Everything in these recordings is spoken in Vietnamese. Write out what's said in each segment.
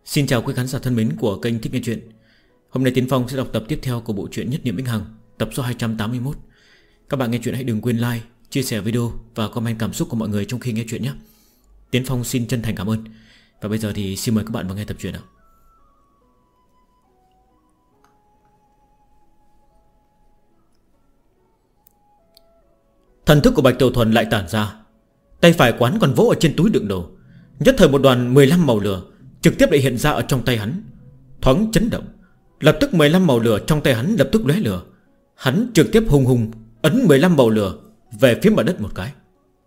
Xin chào quý khán giả thân mến của kênh Thích Nghe Chuyện. Hôm nay Tiến Phong sẽ đọc tập tiếp theo của bộ truyện Nhất Niệm Vĩnh Hằng, tập số 281. Các bạn nghe chuyện hãy đừng quên like, chia sẻ video và comment cảm xúc của mọi người trong khi nghe chuyện nhé. Tiến Phong xin chân thành cảm ơn. Và bây giờ thì xin mời các bạn vào nghe tập truyện nào. Thần thức của Bạch Tiểu Thuần lại tản ra. Tay phải quán còn vỗ ở trên túi đựng đồ. Nhất thời một đoàn 15 màu lửa trực tiếp lại hiện ra ở trong tay hắn. Thoáng chấn động, lập tức 15 màu lửa trong tay hắn lập tức lóe lửa. Hắn trực tiếp hùng hùng ấn 15 màu lửa về phía mặt đất một cái.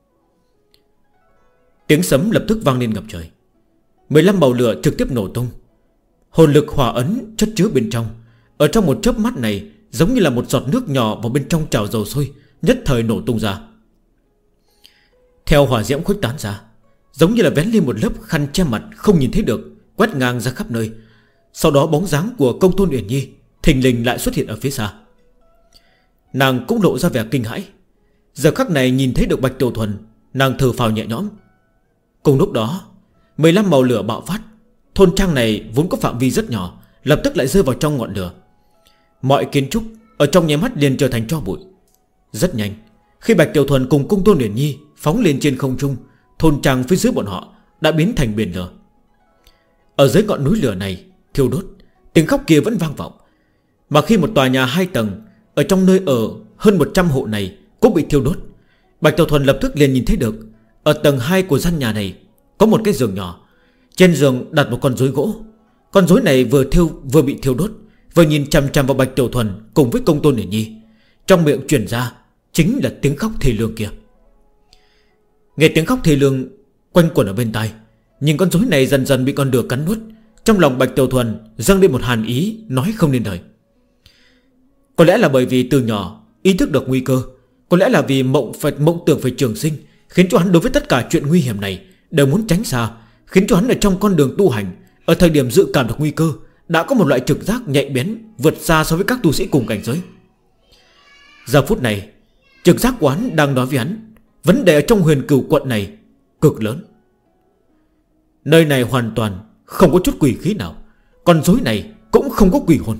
Tiếng sấm lập tức vang lên ngập trời. 15 màu lửa trực tiếp nổ tung. Hồn lực hỏa ấn chất chứa bên trong, ở trong một chớp mắt này giống như là một giọt nước nhỏ vào bên trong chảo dầu sôi, nhất thời nổ tung ra. Theo hỏa diễm khuếch tán ra, giống như là vén lên một lớp khăn che mặt không nhìn thấy được, quét ngang ra khắp nơi. Sau đó bóng dáng của Công Tôn Uyển Nhi thình lình lại xuất hiện ở phía xa. Nàng cũng lộ ra vẻ kinh hãi. Giờ khắc này nhìn thấy được Bạch Tiểu Thuần, nàng thở phào nhẹ nhõm. Cùng lúc đó 15 màu lửa bạo phát. Thôn trang này vốn có phạm vi rất nhỏ, lập tức lại rơi vào trong ngọn lửa. Mọi kiến trúc ở trong nháy mắt liền trở thành tro bụi. Rất nhanh, khi Bạch Tiểu Thuần cùng Công Tôn Uyển Nhi phóng lên trên không trung, thôn trang phía dưới bọn họ đã biến thành biển lửa. Ở dưới ngọn núi lửa này thiêu đốt, tiếng khóc kia vẫn vang vọng. Mà khi một tòa nhà 2 tầng ở trong nơi ở hơn 100 hộ này cũng bị thiêu đốt, Bạch Tiểu Thuần lập tức liền nhìn thấy được ở tầng 2 của căn nhà này có một cái giường nhỏ. Trên giường đặt một con rối gỗ. Con rối này vừa bị thiêu đốt, vừa nhìn chằm chằm vào Bạch Tiểu Thuần cùng với Công Tôn Uyển Nhi. Trong miệng truyền ra chính là tiếng khóc thê lương kia. Nghe tiếng khóc thê lương quanh quẩn ở bên tai, nhưng con rối này dần dần bị con lửa cắn nuốt. Trong lòng Bạch Tiểu Thuần dâng lên một hàn ý nói không nên lời. Có lẽ là bởi vì từ nhỏ ý thức được nguy cơ, có lẽ là vì mộng tưởng phải trường sinh, khiến cho hắn đối với tất cả chuyện nguy hiểm này đều muốn tránh xa, khiến cho hắn ở trong con đường tu hành, ở thời điểm dự cảm được nguy cơ, đã có một loại trực giác nhạy bén vượt xa so với các tu sĩ cùng cảnh giới. Giờ phút này trực giác của hắn đang nói với hắn, vấn đề ở trong Huyền Cửu quận này cực lớn. Nơi này hoàn toàn không có chút quỷ khí nào, con rối này cũng không có quỷ hồn.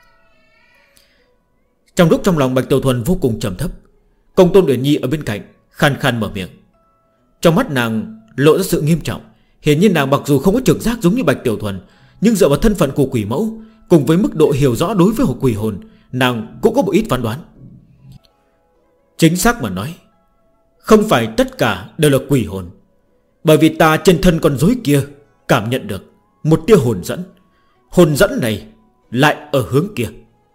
Trong lúc trong lòng Bạch Tiểu Thuần vô cùng trầm thấp, Công Tôn Uyển Nhi ở bên cạnh khan khan mở miệng. Trong mắt nàng lộ ra sự nghiêm trọng. Hiển nhiên nàng mặc dù không có trực giác giống như Bạch Tiểu Thuần, nhưng dựa vào thân phận của quỷ mẫu cùng với mức độ hiểu rõ đối với quỷ hồn, nàng cũng có một ít phán đoán. Chính xác mà nói, không phải tất cả đều là quỷ hồn, bởi vì ta trên thân con rối kia cảm nhận được một tia hồn dẫn. Hồn dẫn này lại ở hướng kia.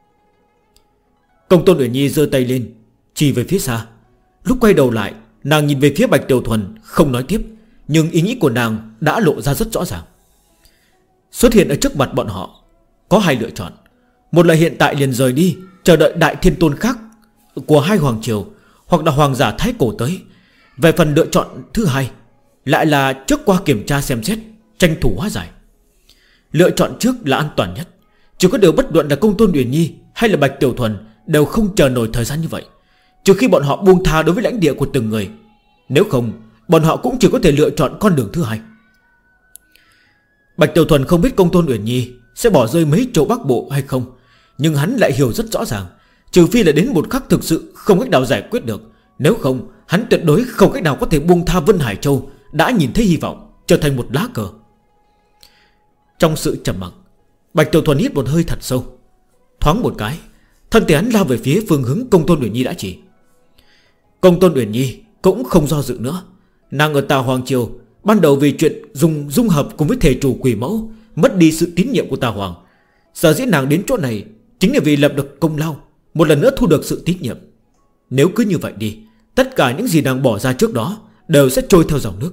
Công Tôn Uyển Nhi giơ tay lên chỉ về phía xa. Lúc quay đầu lại, nàng nhìn về phía Bạch Tiểu Thuần không nói tiếp, nhưng ý nghĩ của nàng đã lộ ra rất rõ ràng. Xuất hiện ở trước mặt bọn họ có hai lựa chọn. Một là hiện tại liền rời đi, chờ đợi Đại Thiên Tôn khác của hai hoàng triều, hoặc là hoàng giả Thái Cổ tới. Về phần lựa chọn thứ hai, lại là trước qua kiểm tra xem xét, tranh thủ hóa giải. Lựa chọn trước là an toàn nhất. Chỉ có điều bất luận là Công Tôn Uyển Nhi hay là Bạch Tiểu Thuần đều không chờ nổi thời gian như vậy, trừ khi bọn họ buông tha đối với lãnh địa của từng người. Nếu không, bọn họ cũng chỉ có thể lựa chọn con đường thứ hai. Bạch Tiểu Thuần không biết Công Tôn Uyển Nhi sẽ bỏ rơi mấy châu Bắc Bộ hay không, nhưng hắn lại hiểu rất rõ ràng, trừ phi là đến một khắc thực sự không cách nào giải quyết được, nếu không hắn tuyệt đối không cách nào có thể buông tha Vân Hải Châu đã nhìn thấy hy vọng trở thành một lá cờ. Trong sự trầm mặc, Bạch Tiểu Thuần hít một hơi thật sâu. Thoáng một cái, thân thể hắn lao về phía phương hướng Công Tôn Uyển Nhi đã chỉ. Công Tôn Uyển Nhi cũng không do dự nữa. Nàng ở Tà Hoàng Triều ban đầu vì chuyện dung hợp cùng với thể chủ quỷ mẫu, mất đi sự tín nhiệm của Tà Hoàng. Sở dĩ nàng đến chỗ này chính là vì lập được công lao, một lần nữa thu được sự tín nhiệm. Nếu cứ như vậy đi, tất cả những gì nàng bỏ ra trước đó đều sẽ trôi theo dòng nước.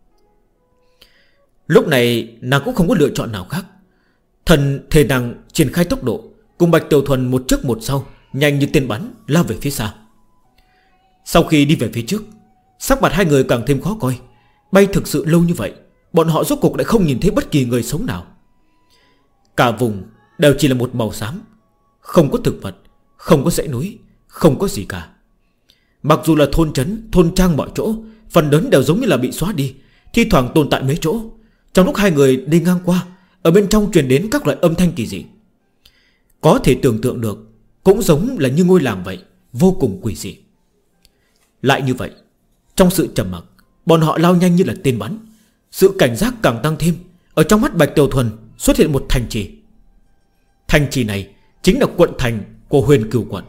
Lúc này nàng cũng không có lựa chọn nào khác. Thần thể nàng triển khai tốc độ, cùng Bạch Tiểu Thuần một trước một sau, nhanh như tên bắn lao về phía xa. Sau khi đi về phía trước, sắc mặt hai người càng thêm khó coi. Bay thực sự lâu như vậy, bọn họ rốt cuộc lại không nhìn thấy bất kỳ người sống nào. Cả vùng đều chỉ là một màu xám, không có thực vật, không có dãy núi, không có gì cả. Mặc dù là thôn trấn, thôn trang mọi chỗ, phần lớn đều giống như là bị xóa đi, thi thoảng tồn tại mấy chỗ. Trong lúc hai người đi ngang qua, ở bên trong truyền đến các loại âm thanh kỳ dị. Có thể tưởng tượng được, cũng giống là như ngôi làng vậy, vô cùng quỷ dị. Lại như vậy, trong sự trầm mặc, bọn họ lao nhanh như là tên bắn. Sự cảnh giác càng tăng thêm. Ở trong mắt Bạch Tiểu Thuần xuất hiện một thành trì. Thành trì này chính là quận thành của Huyền Cửu quận.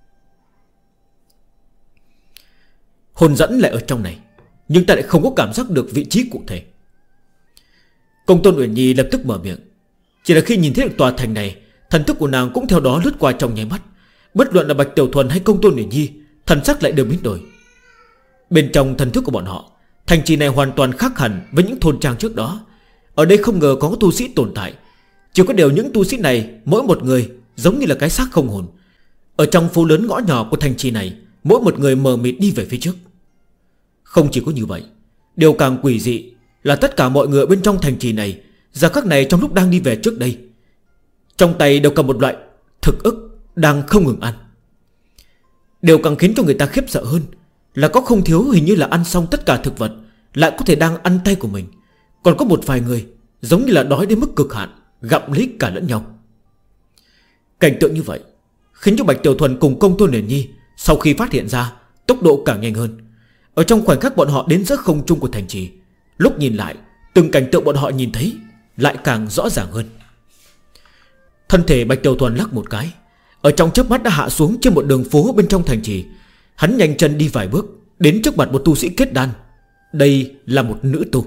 Hồn dẫn lại ở trong này, nhưng ta lại không có cảm giác được vị trí cụ thể. Công Tôn Uyển Nhi lập tức mở miệng. Chỉ là khi nhìn thấy được tòa thành này, thần thức của nàng cũng theo đó lướt qua trong nháy mắt. Bất luận là Bạch Tiểu Thuần hay Công Tôn Uyển Nhi, thần sắc lại đều biến đổi. Bên trong thần thức của bọn họ, thành trì này hoàn toàn khác hẳn với những thôn trang trước đó. Ở đây không ngờ có tu sĩ tồn tại. Chỉ có điều những tu sĩ này, mỗi một người giống như là cái xác không hồn. Ở trong phố lớn ngõ nhỏ của thành trì này, mỗi một người mờ mịt đi về phía trước. Không chỉ có như vậy, điều càng quỷ dị là tất cả mọi người bên trong thành trì này, giờ khắc này trong lúc đang đi về trước đây, trong tay đều cầm một loại thực ức đang không ngừng ăn. Điều càng khiến cho người ta khiếp sợ hơn là có không thiếu hình như là ăn xong tất cả thực vật, lại có thể đang ăn tay của mình. Còn có một vài người giống như là đói đến mức cực hạn, gặm lấy cả lẫn nhau. Cảnh tượng như vậy khiến cho Bạch Tiểu Thuần cùng Công Tôn Uyển Nhi sau khi phát hiện ra, tốc độ càng nhanh hơn. Ở trong khoảnh khắc bọn họ đến giữa không trung của thành trì, lúc nhìn lại, từng cảnh tượng bọn họ nhìn thấy lại càng rõ ràng hơn. Thân thể Bạch Tiểu Thuần lắc một cái, ở trong chớp mắt đã hạ xuống trên một đường phố bên trong thành trì. Hắn nhanh chân đi vài bước, đến trước mặt một tu sĩ kết đan. Đây là một nữ tu.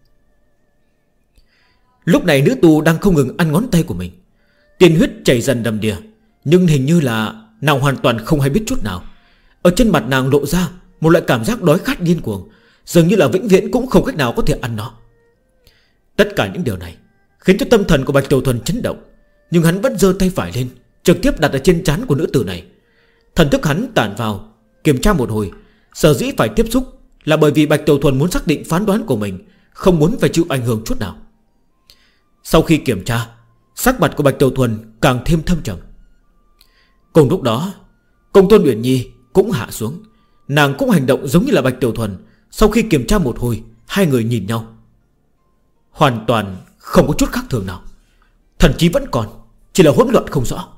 Lúc này nữ tu đang không ngừng ăn ngón tay của mình. Tiên huyết chảy dần đầm đìa, nhưng hình như là nàng hoàn toàn không hay biết chút nào. Ở trên mặt nàng lộ ra một loại cảm giác đói khát điên cuồng, dường như là vĩnh viễn cũng không cách nào có thể ăn nó. Tất cả những điều này khiến cho tâm thần của Bạch Tiểu Thuần chấn động. Nhưng hắn vẫn giơ tay phải lên, trực tiếp đặt ở trên trán của nữ tử này. Thần thức hắn tản vào, kiểm tra một hồi. Sở dĩ phải tiếp xúc là bởi vì Bạch Tiểu Thuần muốn xác định phán đoán của mình, không muốn phải chịu ảnh hưởng chút nào. Sau khi kiểm tra, sắc mặt của Bạch Tiểu Thuần càng thêm thâm trầm. Cùng lúc đó, Công Tôn Uyển Nhi cũng hạ xuống. Nàng cũng hành động giống như là Bạch Tiểu Thuần. Sau khi kiểm tra một hồi, hai người nhìn nhau, hoàn toàn không có chút khác thường nào. Thần trí vẫn còn, chỉ là hỗn loạn không rõ.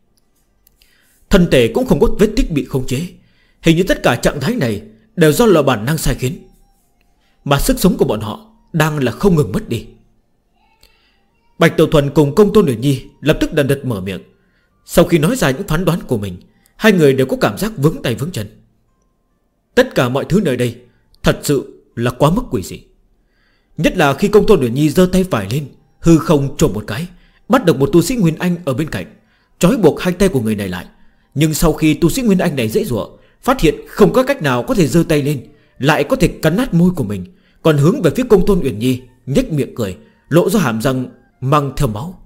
Thân thể cũng không có vết tích bị khống chế. Hình như tất cả trạng thái này đều do là bản năng sai khiến, mà sức sống của bọn họ đang là không ngừng mất đi. Bạch Tiểu Thuần cùng Công Tôn Uyển Nhi lập tức đần đật mở miệng. Sau khi nói ra những phán đoán của mình, hai người đều có cảm giác vướng tay vướng chân. Tất cả mọi thứ nơi đây thật sự là quá mức quỷ dị. Nhất là khi Công Tôn Uyển Nhi giơ tay phải lên, hư không trộm một cái, bắt được một tu sĩ Nguyên Anh ở bên cạnh, trói buộc hai tay của người này lại. Nhưng sau khi tu sĩ Nguyên Anh này dễ dụa, phát hiện không có cách nào có thể giơ tay lên, lại có thể cắn nát môi của mình, còn hướng về phía Công Tôn Uyển Nhi, nhếch miệng cười, lộ ra hàm răng mang theo máu.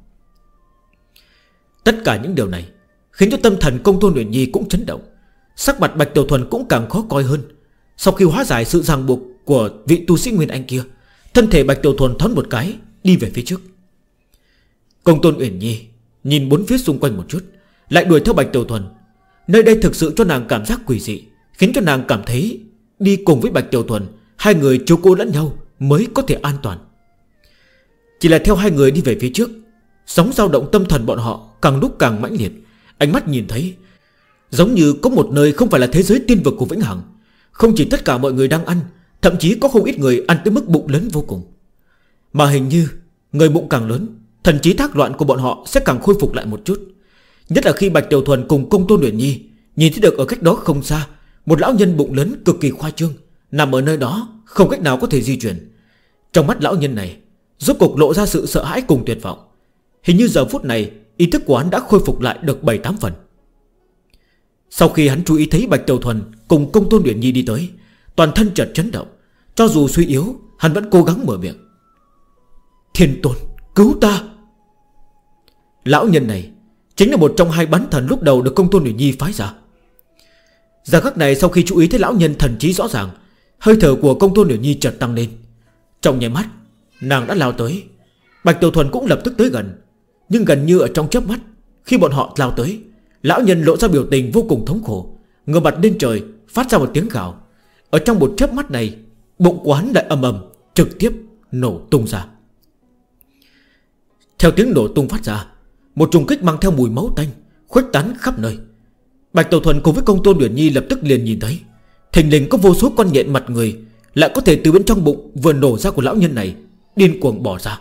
Tất cả những điều này khiến cho tâm thần Công Tôn Uyển Nhi cũng chấn động. Sắc mặt Bạch Tiểu Thuần cũng càng khó coi hơn. Sau khi hóa giải sự ràng buộc của vị tu sĩ Nguyên Anh kia, thân thể Bạch Tiểu Thuần thoáng một cái, đi về phía trước. Công Tôn Uyển Nhi nhìn bốn phía xung quanh một chút, lại đuổi theo Bạch Tiểu Thuần. Nơi đây thực sự cho nàng cảm giác quỷ dị, khiến cho nàng cảm thấy đi cùng với Bạch Tiểu Thuần, hai người chiếu cố lẫn nhau mới có thể an toàn. Chỉ là theo hai người đi về phía trước, sóng dao động tâm thần bọn họ càng lúc càng mãnh liệt. Ánh mắt nhìn thấy giống như có một nơi không phải là thế giới tiên vực của Vĩnh Hằng. Không chỉ tất cả mọi người đang ăn, thậm chí có không ít người ăn tới mức bụng lớn vô cùng. Mà hình như người bụng càng lớn, thần trí thác loạn của bọn họ sẽ càng khôi phục lại một chút. Nhất là khi Bạch Tiểu Thuần cùng Công Tôn Uyển Nhi nhìn thấy được ở cách đó không xa một lão nhân bụng lớn cực kỳ khoa trương, nằm ở nơi đó không cách nào có thể di chuyển. Trong mắt lão nhân này rốt cuộc lộ ra sự sợ hãi cùng tuyệt vọng. Hình như giờ phút này ý thức của hắn đã khôi phục lại được 7-8 phần. Sau khi hắn chú ý thấy Bạch Tiểu Thuần cùng Công Tôn Uyển Nhi đi tới, toàn thân chợt chấn động. Cho dù suy yếu, hắn vẫn cố gắng mở miệng. Thiên Tôn, cứu ta! Lão nhân này chính là một trong hai bán thần lúc đầu được Công Tôn Uyển Nhi phái ra. Giờ khắc này sau khi chú ý thấy lão nhân thần trí rõ ràng, hơi thở của Công Tôn Uyển Nhi chợt tăng lên. Trong nháy mắt, nàng đã lao tới. Bạch Tiểu Thuần cũng lập tức tới gần. Nhưng gần như ở trong chớp mắt, khi bọn họ lao tới, lão nhân lộ ra biểu tình vô cùng thống khổ, ngửa mặt lên trời phát ra một tiếng gào. Ở trong một chớp mắt này, bụng quán lại ầm ầm trực tiếp nổ tung ra. Theo tiếng nổ tung phát ra, một trùng kích mang theo mùi máu tanh khuếch tán khắp nơi. Bạch Tiểu Thuần cùng với Công Tôn Uyển Nhi lập tức liền nhìn thấy, thình lình có vô số con nhện mặt người lại có thể từ bên trong bụng vừa nổ ra của lão nhân này điên cuồng bỏ ra.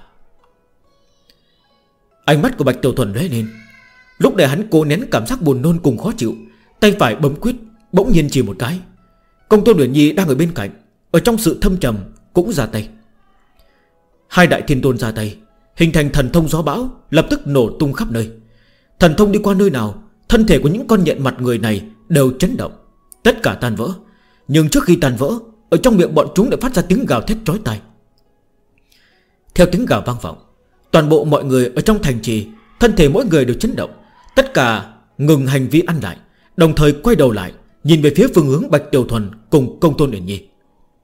Ánh mắt của Bạch Tiểu Thuần lóe lên. Lúc này hắn cố nén cảm giác buồn nôn cùng khó chịu, tay phải bấm quyết, bỗng nhiên chỉ một cái. Công Tôn Uyển Nhi đang ở bên cạnh, ở trong sự thâm trầm cũng ra tay. Hai đại thiên tôn ra tay, hình thành thần thông gió bão, lập tức nổ tung khắp nơi. Thần thông đi qua nơi nào, thân thể của những con nhện mặt người này đều chấn động, tất cả tan vỡ. Nhưng trước khi tan vỡ, ở trong miệng bọn chúng đã phát ra tiếng gào thét chói tai. Theo tiếng gào vang vọng, toàn bộ mọi người ở trong thành trì, thân thể mỗi người đều chấn động. Tất cả ngừng hành vi ăn lại, đồng thời quay đầu lại, nhìn về phía phương hướng Bạch Tiểu Thuần cùng Công Tôn Uyển Nhi.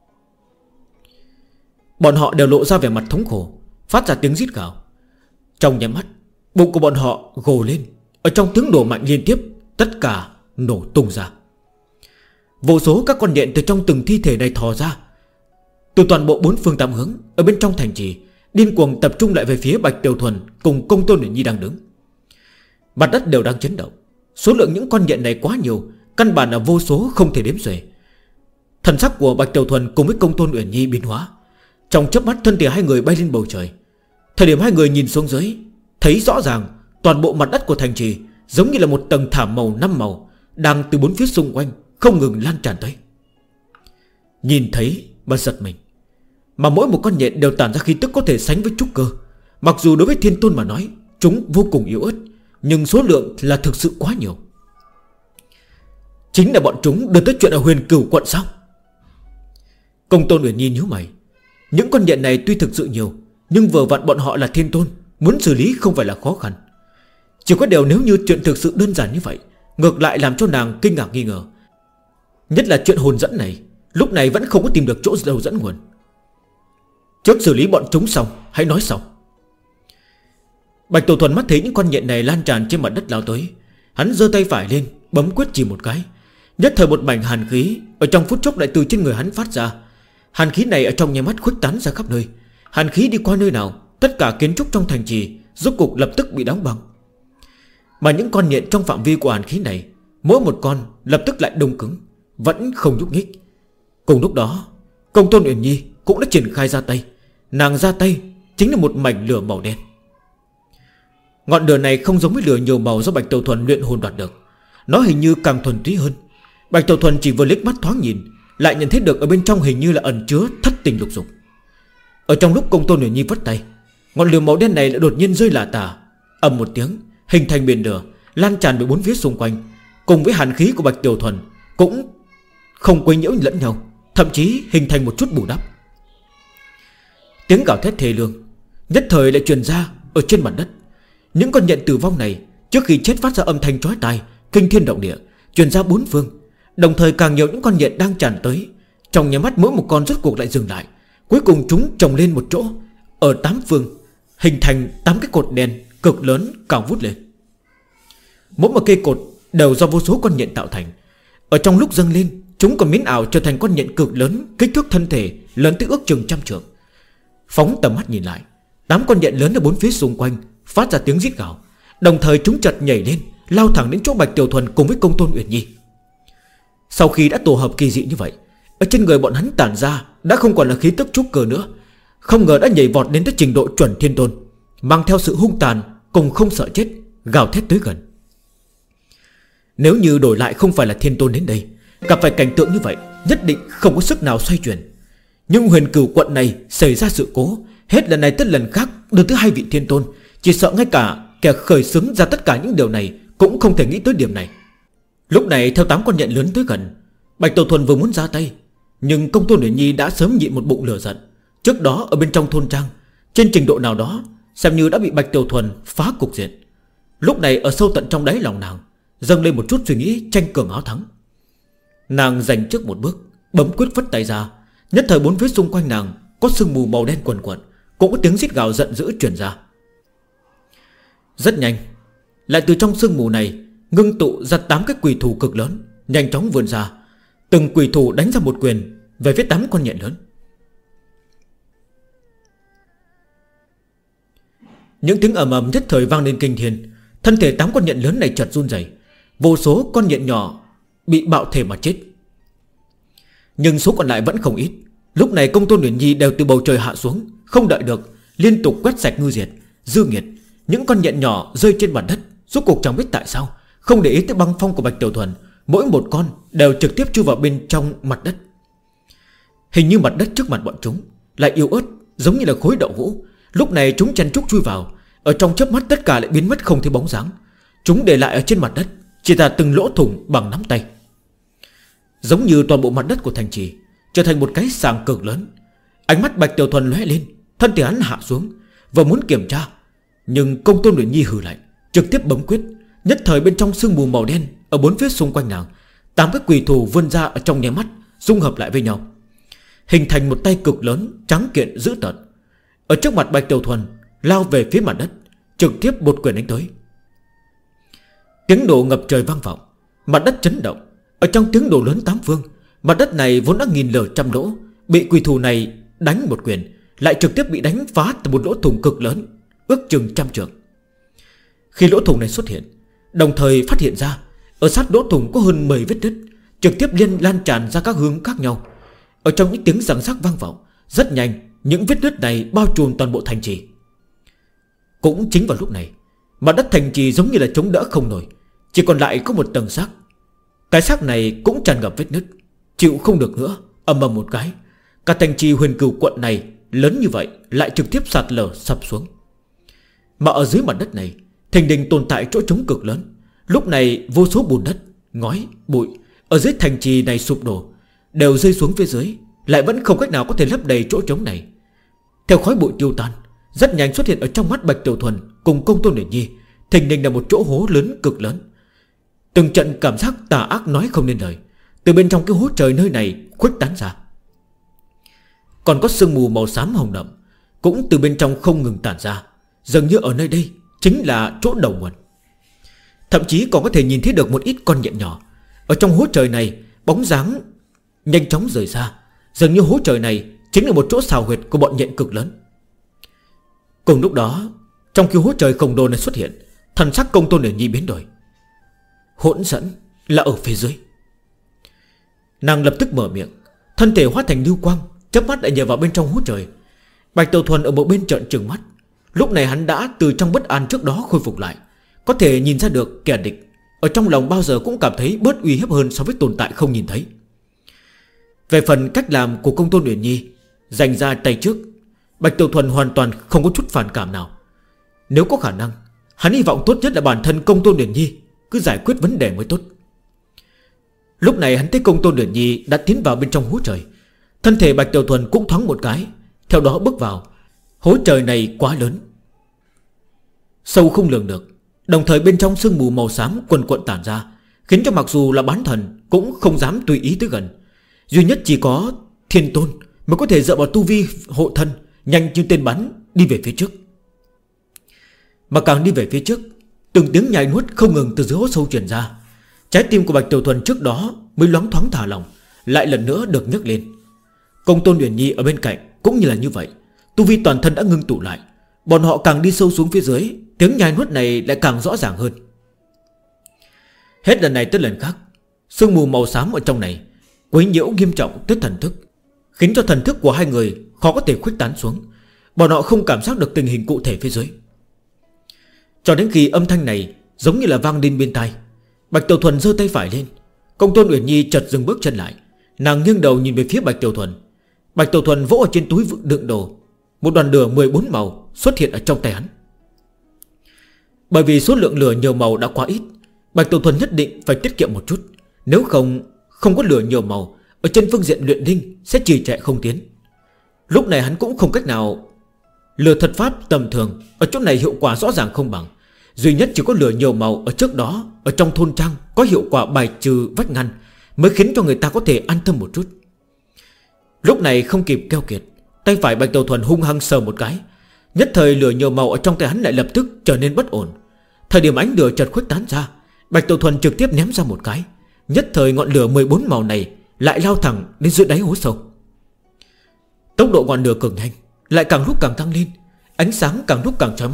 Bọn họ đều lộ ra vẻ mặt thống khổ, phát ra tiếng rít gào. Trong nháy mắt, bụng của bọn họ gồ lên. Ở trong tiếng nổ mạnh liên tiếp, tất cả nổ tung ra. Vô số các con nhện từ trong từng thi thể này thò ra, từ toàn bộ bốn phương tám hướng ở bên trong thành trì, điên cuồng tập trung lại về phía Bạch Tiểu Thuần cùng Công Tôn Uyển Nhi đang đứng. Mặt đất đều đang chấn động. Số lượng những con nhện này quá nhiều, căn bản là vô số không thể đếm xuể. Thần sắc của Bạch Tiểu Thuần cùng với Công Tôn Uyển Nhi biến hóa. Trong chớp mắt thân thể hai người bay lên bầu trời. Thời điểm hai người nhìn xuống dưới, thấy rõ ràng toàn bộ mặt đất của thành trì giống như là một tầng thảm màu 5 màu đang từ bốn phía xung quanh không ngừng lan tràn tới. Nhìn thấy mà giật mình. Mà mỗi một con nhện đều tản ra khí tức có thể sánh với trúc cơ. Mặc dù đối với thiên tôn mà nói chúng vô cùng yếu ớt, nhưng số lượng là thực sự quá nhiều. Chính là bọn chúng đưa tới chuyện ở Huyền Cửu quận sao? Công Tôn Uyển Nhi nhíu mày. Những con nhện này tuy thực sự nhiều, nhưng vừa vặn bọn họ là thiên tôn, muốn xử lý không phải là khó khăn. Chỉ có điều nếu như chuyện thực sự đơn giản như vậy, ngược lại làm cho nàng kinh ngạc nghi ngờ. Nhất là chuyện hồn dẫn này, lúc này vẫn không có tìm được chỗ đầu dẫn nguồn. Trước xử lý bọn chúng xong, hãy nói sau. Bạch Tiểu Thuần mắt thấy những con nhện này lan tràn trên mặt đất lao tới, hắn giơ tay phải lên, bấm quyết chỉ một cái. Nhất thời một mảnh hàn khí ở trong phút chốc lại từ trên người hắn phát ra. Hàn khí này ở trong nháy mắt khuếch tán ra khắp nơi. Hàn khí đi qua nơi nào, tất cả kiến trúc trong thành trì rốt cục lập tức bị đóng băng. Mà những con nhện trong phạm vi của hàn khí này, mỗi một con lập tức lại đông cứng, vẫn không nhúc nhích. Cùng lúc đó, Công Tôn Uyển Nhi cũng đã triển khai ra tay. Nàng ra tay chính là một mảnh lửa màu đen. Ngọn lửa này không giống với lửa nhiều màu do Bạch Tiểu Thuần luyện hồn đoạt được. Nó hình như càng thuần túy hơn. Bạch Tiểu Thuần chỉ vừa liếc mắt thoáng nhìn, lại nhận thấy được ở bên trong hình như là ẩn chứa thất tình lục dục. Ở trong lúc Công Tôn Uyển Nhi vất tay, ngọn lửa màu đen này lại đột nhiên rơi lả tả, ầm một tiếng, hình thành biển lửa lan tràn về bốn phía xung quanh. Cùng với hàn khí của Bạch Tiểu Thuần cũng không quấy nhiễu lẫn nhau, thậm chí hình thành một chút bù đắp. Tiếng gào thét thê lương nhất thời lại truyền ra ở trên mặt đất. Những con nhện tử vong này trước khi chết phát ra âm thanh chói tai, kinh thiên động địa, truyền ra bốn phương. Đồng thời càng nhiều những con nhện đang tràn tới. Trong nháy mắt mỗi một con rốt cuộc lại dừng lại. Cuối cùng chúng chồng lên một chỗ, ở 8 phương, hình thành 8 cái cột đèn cực lớn cao vút lên. Mỗi một cây cột đều do vô số con nhện tạo thành. Ở trong lúc dâng lên, chúng còn biến ảo trở thành con nhện cực lớn, kích thước thân thể lớn tới ước chừng 100 trượng. Phóng tầm mắt nhìn lại, 8 con nhện lớn ở bốn phía xung quanh phát ra tiếng rít gào. Đồng thời chúng chợt nhảy lên, lao thẳng đến chỗ Bạch Tiểu Thuần cùng với Công Tôn Uyển Nhi. Sau khi đã tổ hợp kỳ dị như vậy, ở trên người bọn hắn tản ra đã không còn là khí tức trúc cơ nữa. Không ngờ đã nhảy vọt đến tới trình độ chuẩn thiên tôn, mang theo sự hung tàn cùng không sợ chết, gào thét tới gần. Nếu như đổi lại không phải là thiên tôn đến đây, gặp phải cảnh tượng như vậy nhất định không có sức nào xoay chuyển. Nhưng Huyền Cửu quận này xảy ra sự cố, hết lần này tới lần khác đưa tới 2 vị thiên tôn. Chỉ sợ ngay cả kẻ khởi xướng ra tất cả những điều này cũng không thể nghĩ tới điểm này. Lúc này theo 8 con nhện lớn tới gần, Bạch Tiểu Thuần vừa muốn ra tay, nhưng Công Tôn Uyển Nhi đã sớm nhịn một bụng lửa giận. Trước đó ở bên trong thôn trang, trên trình độ nào đó xem như đã bị Bạch Tiểu Thuần phá cục diện. Lúc này ở sâu tận trong đáy lòng nàng dâng lên một chút suy nghĩ tranh cường áo thắng. Nàng giành trước một bước, bấm quyết phất tay ra. Nhất thời bốn phía xung quanh nàng có sương mù màu đen quần quần, cũng có tiếng rít gào giận dữ truyền ra. Rất nhanh, lại từ trong sương mù này ngưng tụ ra 8 cái quỷ thủ cực lớn, nhanh chóng vươn ra. Từng quỷ thủ đánh ra một quyền về phía 8 con nhện lớn. Những tiếng ầm ầm nhất thời vang lên kinh thiên. Thân thể 8 con nhện lớn này chợt run rẩy, vô số con nhện nhỏ bị bạo thể mà chết. Nhưng số còn lại vẫn không ít. Lúc này Công Tôn Uyển Nhi đều từ bầu trời hạ xuống, không đợi được, liên tục quét sạch ngư diệt, dư nghiệt. Những con nhện nhỏ rơi trên mặt đất, rốt cuộc chẳng biết tại sao không để ý tới băng phong của Bạch Tiểu Thuần. Mỗi một con đều trực tiếp chui vào bên trong mặt đất. Hình như mặt đất trước mặt bọn chúng lại yếu ớt, giống như là khối đậu hũ. Lúc này chúng chen chúc chui vào, ở trong chớp mắt tất cả lại biến mất không thấy bóng dáng. Chúng để lại ở trên mặt đất chỉ là từng lỗ thủng bằng nắm tay. Giống như toàn bộ mặt đất của thành trì trở thành một cái sàng cực lớn. Ánh mắt Bạch Tiểu Thuần lóe lên, thân thể hắn hạ xuống, vừa muốn kiểm tra, nhưng Công Tôn Uyển Nhi hừ lạnh, trực tiếp bấm quyết. Nhất thời bên trong sương mù màu đen ở bốn phía xung quanh nàng, 8 cái quỷ thủ vươn ra ở trong nháy mắt, dung hợp lại với nhau, hình thành một tay cực lớn trắng kiện dữ tợn. Ở trước mặt Bạch Tiểu Thuần lao về phía mặt đất, trực tiếp một quyền đánh tới. Tiếng nổ ngập trời vang vọng, mặt đất chấn động. Ở trong tiếng nổ lớn tám phương, mặt đất này vốn đã nghìn lở trăm lỗ, bị quỷ thủ này đánh một quyền lại trực tiếp bị đánh phá từ một lỗ thủng cực lớn, ước chừng trăm trượng. Khi lỗ thủng này xuất hiện, đồng thời phát hiện ra ở sát lỗ thủng có hơn 10 vết nứt, trực tiếp lan tràn ra các hướng khác nhau. Ở trong những tiếng giằng rắc vang vọng, rất nhanh những vết nứt này bao trùm toàn bộ thành trì. Cũng chính vào lúc này, mặt đất thành trì giống như là chống đỡ không nổi, chỉ còn lại có một tầng xác. Cái xác này cũng tràn ngập vết nứt, chịu không được nữa, ầm ầm một cái, cả thành trì Huyền Cửu quận này lớn như vậy lại trực tiếp sạt lở sập xuống. Mà ở dưới mặt đất này thình lình tồn tại chỗ trống cực lớn. Lúc này vô số bùn đất, ngói, bụi ở dưới thành trì này sụp đổ, đều rơi xuống phía dưới, lại vẫn không cách nào có thể lấp đầy chỗ trống này. Theo khói bụi tiêu tan, rất nhanh xuất hiện ở trong mắt Bạch Tiểu Thuần cùng Công Tôn Uyển Nhi, thình lình là một chỗ hố lớn cực lớn. Từng trận cảm giác tà ác nói không nên lời từ bên trong cái hố trời nơi này khuếch tán ra. Còn có sương mù màu xám hồng đậm cũng từ bên trong không ngừng tản ra, dường như ở nơi đây chính là chỗ đầu nguồn. Thậm chí còn có thể nhìn thấy được một ít con nhện nhỏ. Ở trong hố trời này bóng dáng nhanh chóng rời xa, dường như hố trời này chính là một chỗ xào huyệt của bọn nhện cực lớn. Cùng lúc đó, trong khi hố trời khổng lồ này xuất hiện, thần sắc Công Tôn Uyển Nhi biến đổi. Hỗn dẫn là ở phía dưới. Nàng lập tức mở miệng, thân thể hóa thành lưu quang, chớp mắt lại nhờ vào bên trong hố trời. Bạch Tiểu Thuần ở một bên trợn trừng mắt. Lúc này hắn đã từ trong bất an trước đó khôi phục lại, có thể nhìn ra được kẻ địch ở trong lòng bao giờ cũng cảm thấy bớt uy hiếp hơn so với tồn tại không nhìn thấy. Về phần cách làm của Công Tôn Uyển Nhi dành ra tay trước, Bạch Tiểu Thuần hoàn toàn không có chút phản cảm nào. Nếu có khả năng, hắn hy vọng tốt nhất là bản thân Công Tôn Uyển Nhi cứ giải quyết vấn đề mới tốt. Lúc này hắn thấy Công Tôn Uyển Nhi đã tiến vào bên trong hố trời, thân thể Bạch Tiểu Thuần cũng thoáng một cái, theo đó bước vào. Hố trời này quá lớn, sâu không lường được, đồng thời bên trong sương mù màu xám quần quận tản ra, khiến cho mặc dù là bán thần cũng không dám tùy ý tới gần. Duy nhất chỉ có Thiên Tôn mới có thể dựa vào tu vi hộ thân, nhanh như tên bắn đi về phía trước. Mà càng đi về phía trước, từng tiếng nhai nuốt không ngừng từ dưới hố sâu truyền ra. Trái tim của Bạch Tiểu Thuần trước đó mới loáng thoáng thả lỏng, lại lần nữa được nhấc lên. Công Tôn Uyển Nhi ở bên cạnh cũng như là như vậy, tu vi toàn thân đã ngưng tụ lại. Bọn họ càng đi sâu xuống phía dưới, tiếng nhai nuốt này lại càng rõ ràng hơn. Hết lần này tới lần khác, sương mù màu xám ở trong này quấy nhiễu nghiêm trọng tới thần thức, khiến cho thần thức của hai người khó có thể khuếch tán xuống. Bọn họ không cảm giác được tình hình cụ thể phía dưới. Cho đến khi âm thanh này giống như là vang lên bên tai, Bạch Tiểu Thuần giơ tay phải lên. Công Tôn Uyển Nhi chợt dừng bước chân lại, nàng nghiêng đầu nhìn về phía Bạch Tiểu Thuần. Bạch Tiểu Thuần vỗ ở trên túi đựng đồ, một đoàn lửa 14 màu xuất hiện ở trong tay hắn. Bởi vì số lượng lửa nhiều màu đã quá ít, Bạch Tiểu Thuần nhất định phải tiết kiệm một chút, nếu không có lửa nhiều màu, ở trên phương diện luyện linh sẽ trì trệ không tiến. Lúc này hắn cũng không cách nào. Lửa thuật pháp tầm thường ở chỗ này hiệu quả rõ ràng không bằng. Duy nhất chỉ có lửa nhiều màu ở trước đó, ở trong thôn trang có hiệu quả bài trừ vách ngăn, mới khiến cho người ta có thể an tâm một chút. Lúc này không kịp keo kiệt, tay phải Bạch Tiểu Thuần hung hăng sờ một cái. Nhất thời lửa nhiều màu ở trong tay hắn lại lập tức trở nên bất ổn. Thời điểm ánh lửa chợt khuếch tán ra, Bạch Tiểu Thuần trực tiếp ném ra một cái. Nhất thời ngọn lửa 14 màu này lại lao thẳng đến dưới đáy hố sâu. Tốc độ ngọn lửa cực nhanh, lại càng lúc càng tăng lên, ánh sáng càng lúc càng chói mắt,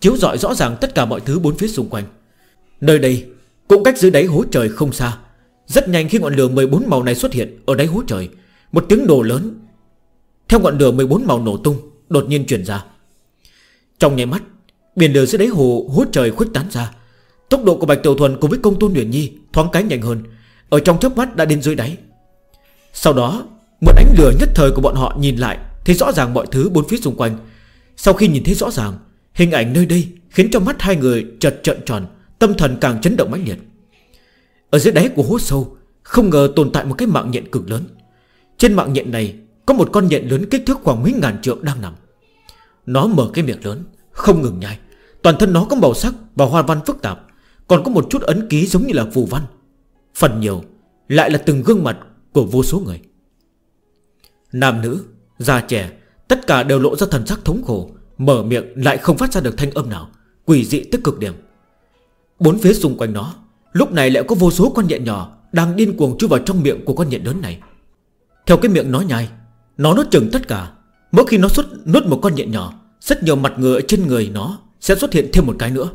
chiếu rọi rõ ràng tất cả mọi thứ bốn phía xung quanh. Nơi đây cũng cách dưới đáy hố trời không xa. Rất nhanh khi ngọn lửa 14 màu này xuất hiện ở đáy hố trời, một tiếng nổ lớn theo ngọn lửa 14 màu nổ tung đột nhiên truyền ra. Trong nháy mắt, biển lửa dưới đáy hố trời khuếch tán ra. Tốc độ của Bạch Tiểu Thuần cùng với Công Tôn Uyển Nhi thoáng cái nhanh hơn, ở trong chớp mắt đã đến dưới đáy. Sau đó, một ánh lửa nhất thời của bọn họ nhìn lại, thấy rõ ràng mọi thứ bốn phía xung quanh. Sau khi nhìn thấy rõ ràng, hình ảnh nơi đây khiến cho mắt hai người chợt trợn tròn, tâm thần càng chấn động mãnh liệt. Ở dưới đáy của hố sâu, không ngờ tồn tại một cái mạng nhện cực lớn. Trên mạng nhện này có một con nhện lớn kích thước khoảng mấy ngàn trượng đang nằm. Nó mở cái miệng lớn, không ngừng nhai. Toàn thân nó có màu sắc và hoa văn phức tạp, còn có một chút ấn ký giống như là phù văn. Phần nhiều lại là từng gương mặt của vô số người. Nam nữ, già trẻ, tất cả đều lộ ra thần sắc thống khổ, mở miệng lại không phát ra được thanh âm nào, quỷ dị tới cực điểm. Bốn phía xung quanh nó lúc này lại có vô số con nhện nhỏ đang điên cuồng chui vào trong miệng của con nhện lớn này. Theo cái miệng nó nhai, nó nuốt chửng tất cả. Mỗi khi nó nuốt một con nhện nhỏ, rất nhiều mặt ngựa trên người nó sẽ xuất hiện thêm một cái nữa.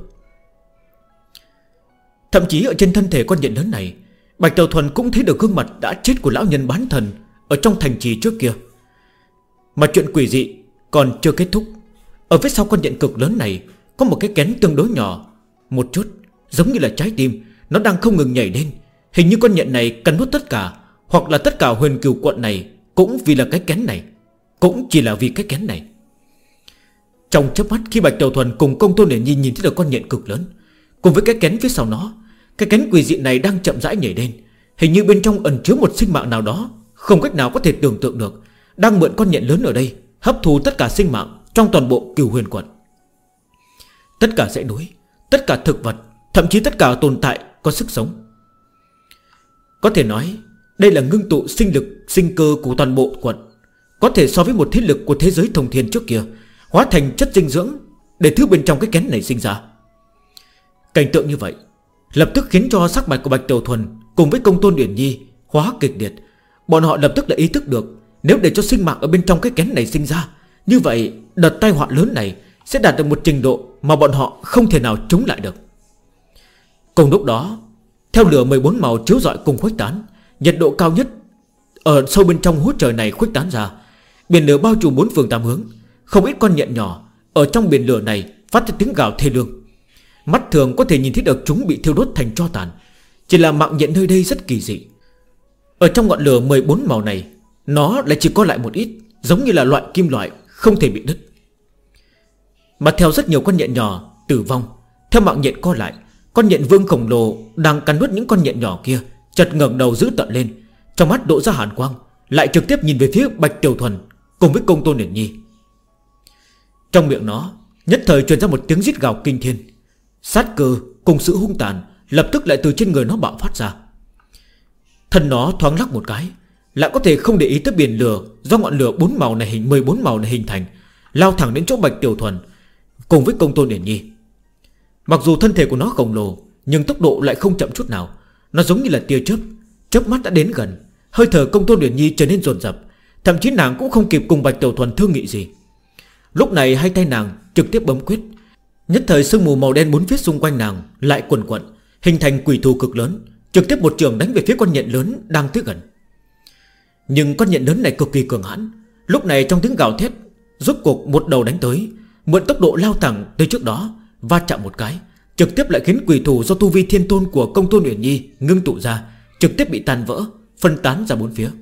Thậm chí ở trên thân thể con nhện lớn này, Bạch Tiểu Thuần cũng thấy được gương mặt đã chết của lão nhân bán thần ở trong thành trì trước kia. Mà chuyện quỷ dị còn chưa kết thúc. Ở phía sau con nhện cực lớn này có một cái kén tương đối nhỏ, một chút giống như là trái tim. Nó đang không ngừng nhảy lên. Hình như con nhện này cần nuốt tất cả, hoặc là tất cả huyền cừu quận này cũng vì là cái kén này, cũng chỉ là vì cái kén này. Trong chớp mắt khi Bạch Tiểu Thuần cùng Công Tôn Uyển Nhi nhìn thấy được con nhện cực lớn cùng với cái kén phía sau nó, cái kén quỷ dị này đang chậm rãi nhảy lên. Hình như bên trong ẩn chứa một sinh mạng nào đó không cách nào có thể tưởng tượng được, đang mượn con nhện lớn ở đây hấp thu tất cả sinh mạng trong toàn bộ Cửu Huyền Quận. Tất cả dãy núi, tất cả thực vật, thậm chí tất cả tồn tại có sức sống. Có thể nói đây là ngưng tụ sinh lực, sinh cơ của toàn bộ quận, có thể so với một thế lực của thế giới thông thiên trước kia, hóa thành chất dinh dưỡng để thứ bên trong cái kén này sinh ra. Cảnh tượng như vậy lập tức khiến cho sắc mặt của Bạch Tiểu Thuần cùng với Công Tôn Uyển Nhi hóa kịch liệt. Bọn họ lập tức đã ý thức được, nếu để cho sinh mạng ở bên trong cái kén này sinh ra, như vậy đợt tai họa lớn này sẽ đạt được một trình độ mà bọn họ không thể nào chống lại được. Cùng lúc đó, theo lửa 14 màu chiếu rọi cùng khuếch tán, nhiệt độ cao nhất ở sâu bên trong hố trời này khuếch tán ra. Biển lửa bao trùm bốn phương tám hướng. Không ít con nhện nhỏ ở trong biển lửa này phát ra tiếng gào thê lương. Mắt thường có thể nhìn thấy được chúng bị thiêu đốt thành tro tàn. Chỉ là mạng nhện nơi đây rất kỳ dị. Ở trong ngọn lửa 14 màu này, nó lại chỉ có lại một ít, giống như là loại kim loại không thể bị đứt. Mà theo rất nhiều con nhện nhỏ tử vong, theo mạng nhện co lại, con nhện vương khổng lồ đang cắn nuốt những con nhện nhỏ kia chợt ngẩng đầu giữ tận lên, trong mắt đổ ra hàn quang, lại trực tiếp nhìn về phía Bạch Tiểu Thuần cùng với Công Tôn Uyển Nhi. Trong miệng nó nhất thời truyền ra một tiếng rít gào kinh thiên. Sát cơ cùng sự hung tàn lập tức lại từ trên người nó bạo phát ra. Thân nó thoáng lắc một cái, lại có thể không để ý tới biển lửa do ngọn lửa 14 màu này hình thành, lao thẳng đến chỗ Bạch Tiểu Thuần cùng với Công Tôn Uyển Nhi. Mặc dù thân thể của nó khổng lồ, nhưng tốc độ lại không chậm chút nào. Nó giống như là tia chớp, chớp mắt đã đến gần. Hơi thở Công Tôn Uyển Nhi trở nên dồn dập, thậm chí nàng cũng không kịp cùng Bạch Tiểu Thuần thương nghị gì. Lúc này hai tay nàng trực tiếp bấm quyết. Nhất thời sương mù màu đen bốn phía xung quanh nàng lại quần quận, hình thành quỷ thú cực lớn, trực tiếp một trường đánh về phía con nhện lớn đang tới gần. Nhưng con nhện lớn này cực kỳ cường hãn. Lúc này trong tiếng gào thét, rốt cuộc một đầu đánh tới, mượn tốc độ lao thẳng tới trước đó, va chạm một cái, trực tiếp lại khiến quỷ thủ do tu vi thiên tôn của Công Tôn Uyển Nhi ngưng tụ ra trực tiếp bị tan vỡ, phân tán ra bốn phía.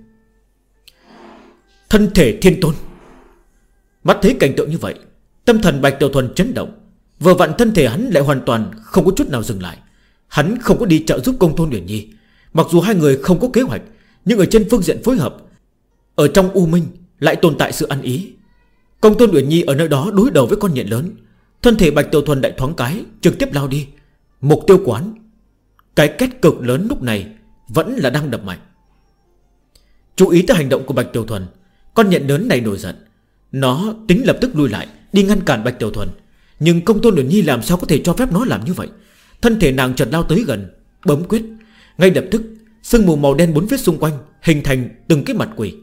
Thân thể thiên tôn. Mắt thấy cảnh tượng như vậy, tâm thần Bạch Tiểu Thuần chấn động. Vừa vặn thân thể hắn lại hoàn toàn không có chút nào dừng lại. Hắn không có đi trợ giúp Công Tôn Uyển Nhi. Mặc dù hai người không có kế hoạch, nhưng ở trên phương diện phối hợp, ở trong U Minh lại tồn tại sự ăn ý. Công Tôn Uyển Nhi ở nơi đó đối đầu với con nhện lớn, thân thể Bạch Tiểu Thuần đại thoáng cái trực tiếp lao đi. Mục tiêu quán, cái kết cực lớn lúc này vẫn là đang đập mạnh. Chú ý tới hành động của Bạch Tiểu Thuần, con nhện lớn này nổi giận. Nó tính lập tức lùi lại đi ngăn cản Bạch Tiểu Thuần, nhưng Công Tôn Uyển Nhi làm sao có thể cho phép nó làm như vậy. Thân thể nàng chợt lao tới gần, bấm quyết. Ngay lập tức sương mù màu đen bốn phía xung quanh hình thành từng cái mặt quỷ.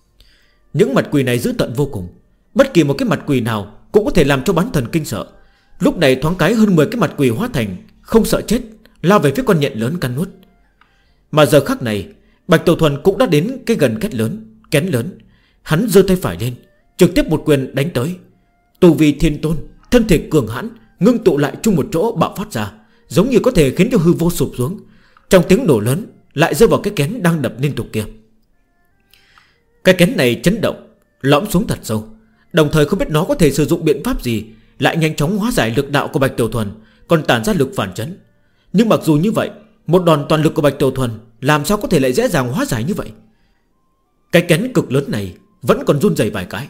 Những mặt quỷ này dữ tợn vô cùng, bất kỳ một cái mặt quỷ nào cũng có thể làm cho bán thần kinh sợ. Lúc này thoáng cái hơn 10 cái mặt quỷ hóa thành, không sợ chết, lao về phía con nhện lớn cắn nuốt. Mà giờ khắc này Bạch Tiểu Thuần cũng đã đến cái gần kén lớn. Hắn giơ tay phải lên, trực tiếp một quyền đánh tới. Tu vi thiên tôn, thân thể cường hãn, ngưng tụ lại chung một chỗ bạo phát ra, giống như có thể khiến cho hư vô sụp xuống. Trong tiếng nổ lớn lại rơi vào cái kén đang đập liên tục kia. Cái kén này chấn động, lõm xuống thật sâu. Đồng thời không biết nó có thể sử dụng biện pháp gì, lại nhanh chóng hóa giải lực đạo của Bạch Tiểu Thuần, còn tản ra lực phản chấn. Nhưng mặc dù như vậy, một đòn toàn lực của Bạch Tiểu Thuần làm sao có thể lại dễ dàng hóa giải như vậy. Cái kén cực lớn này vẫn còn run rẩy vài cái.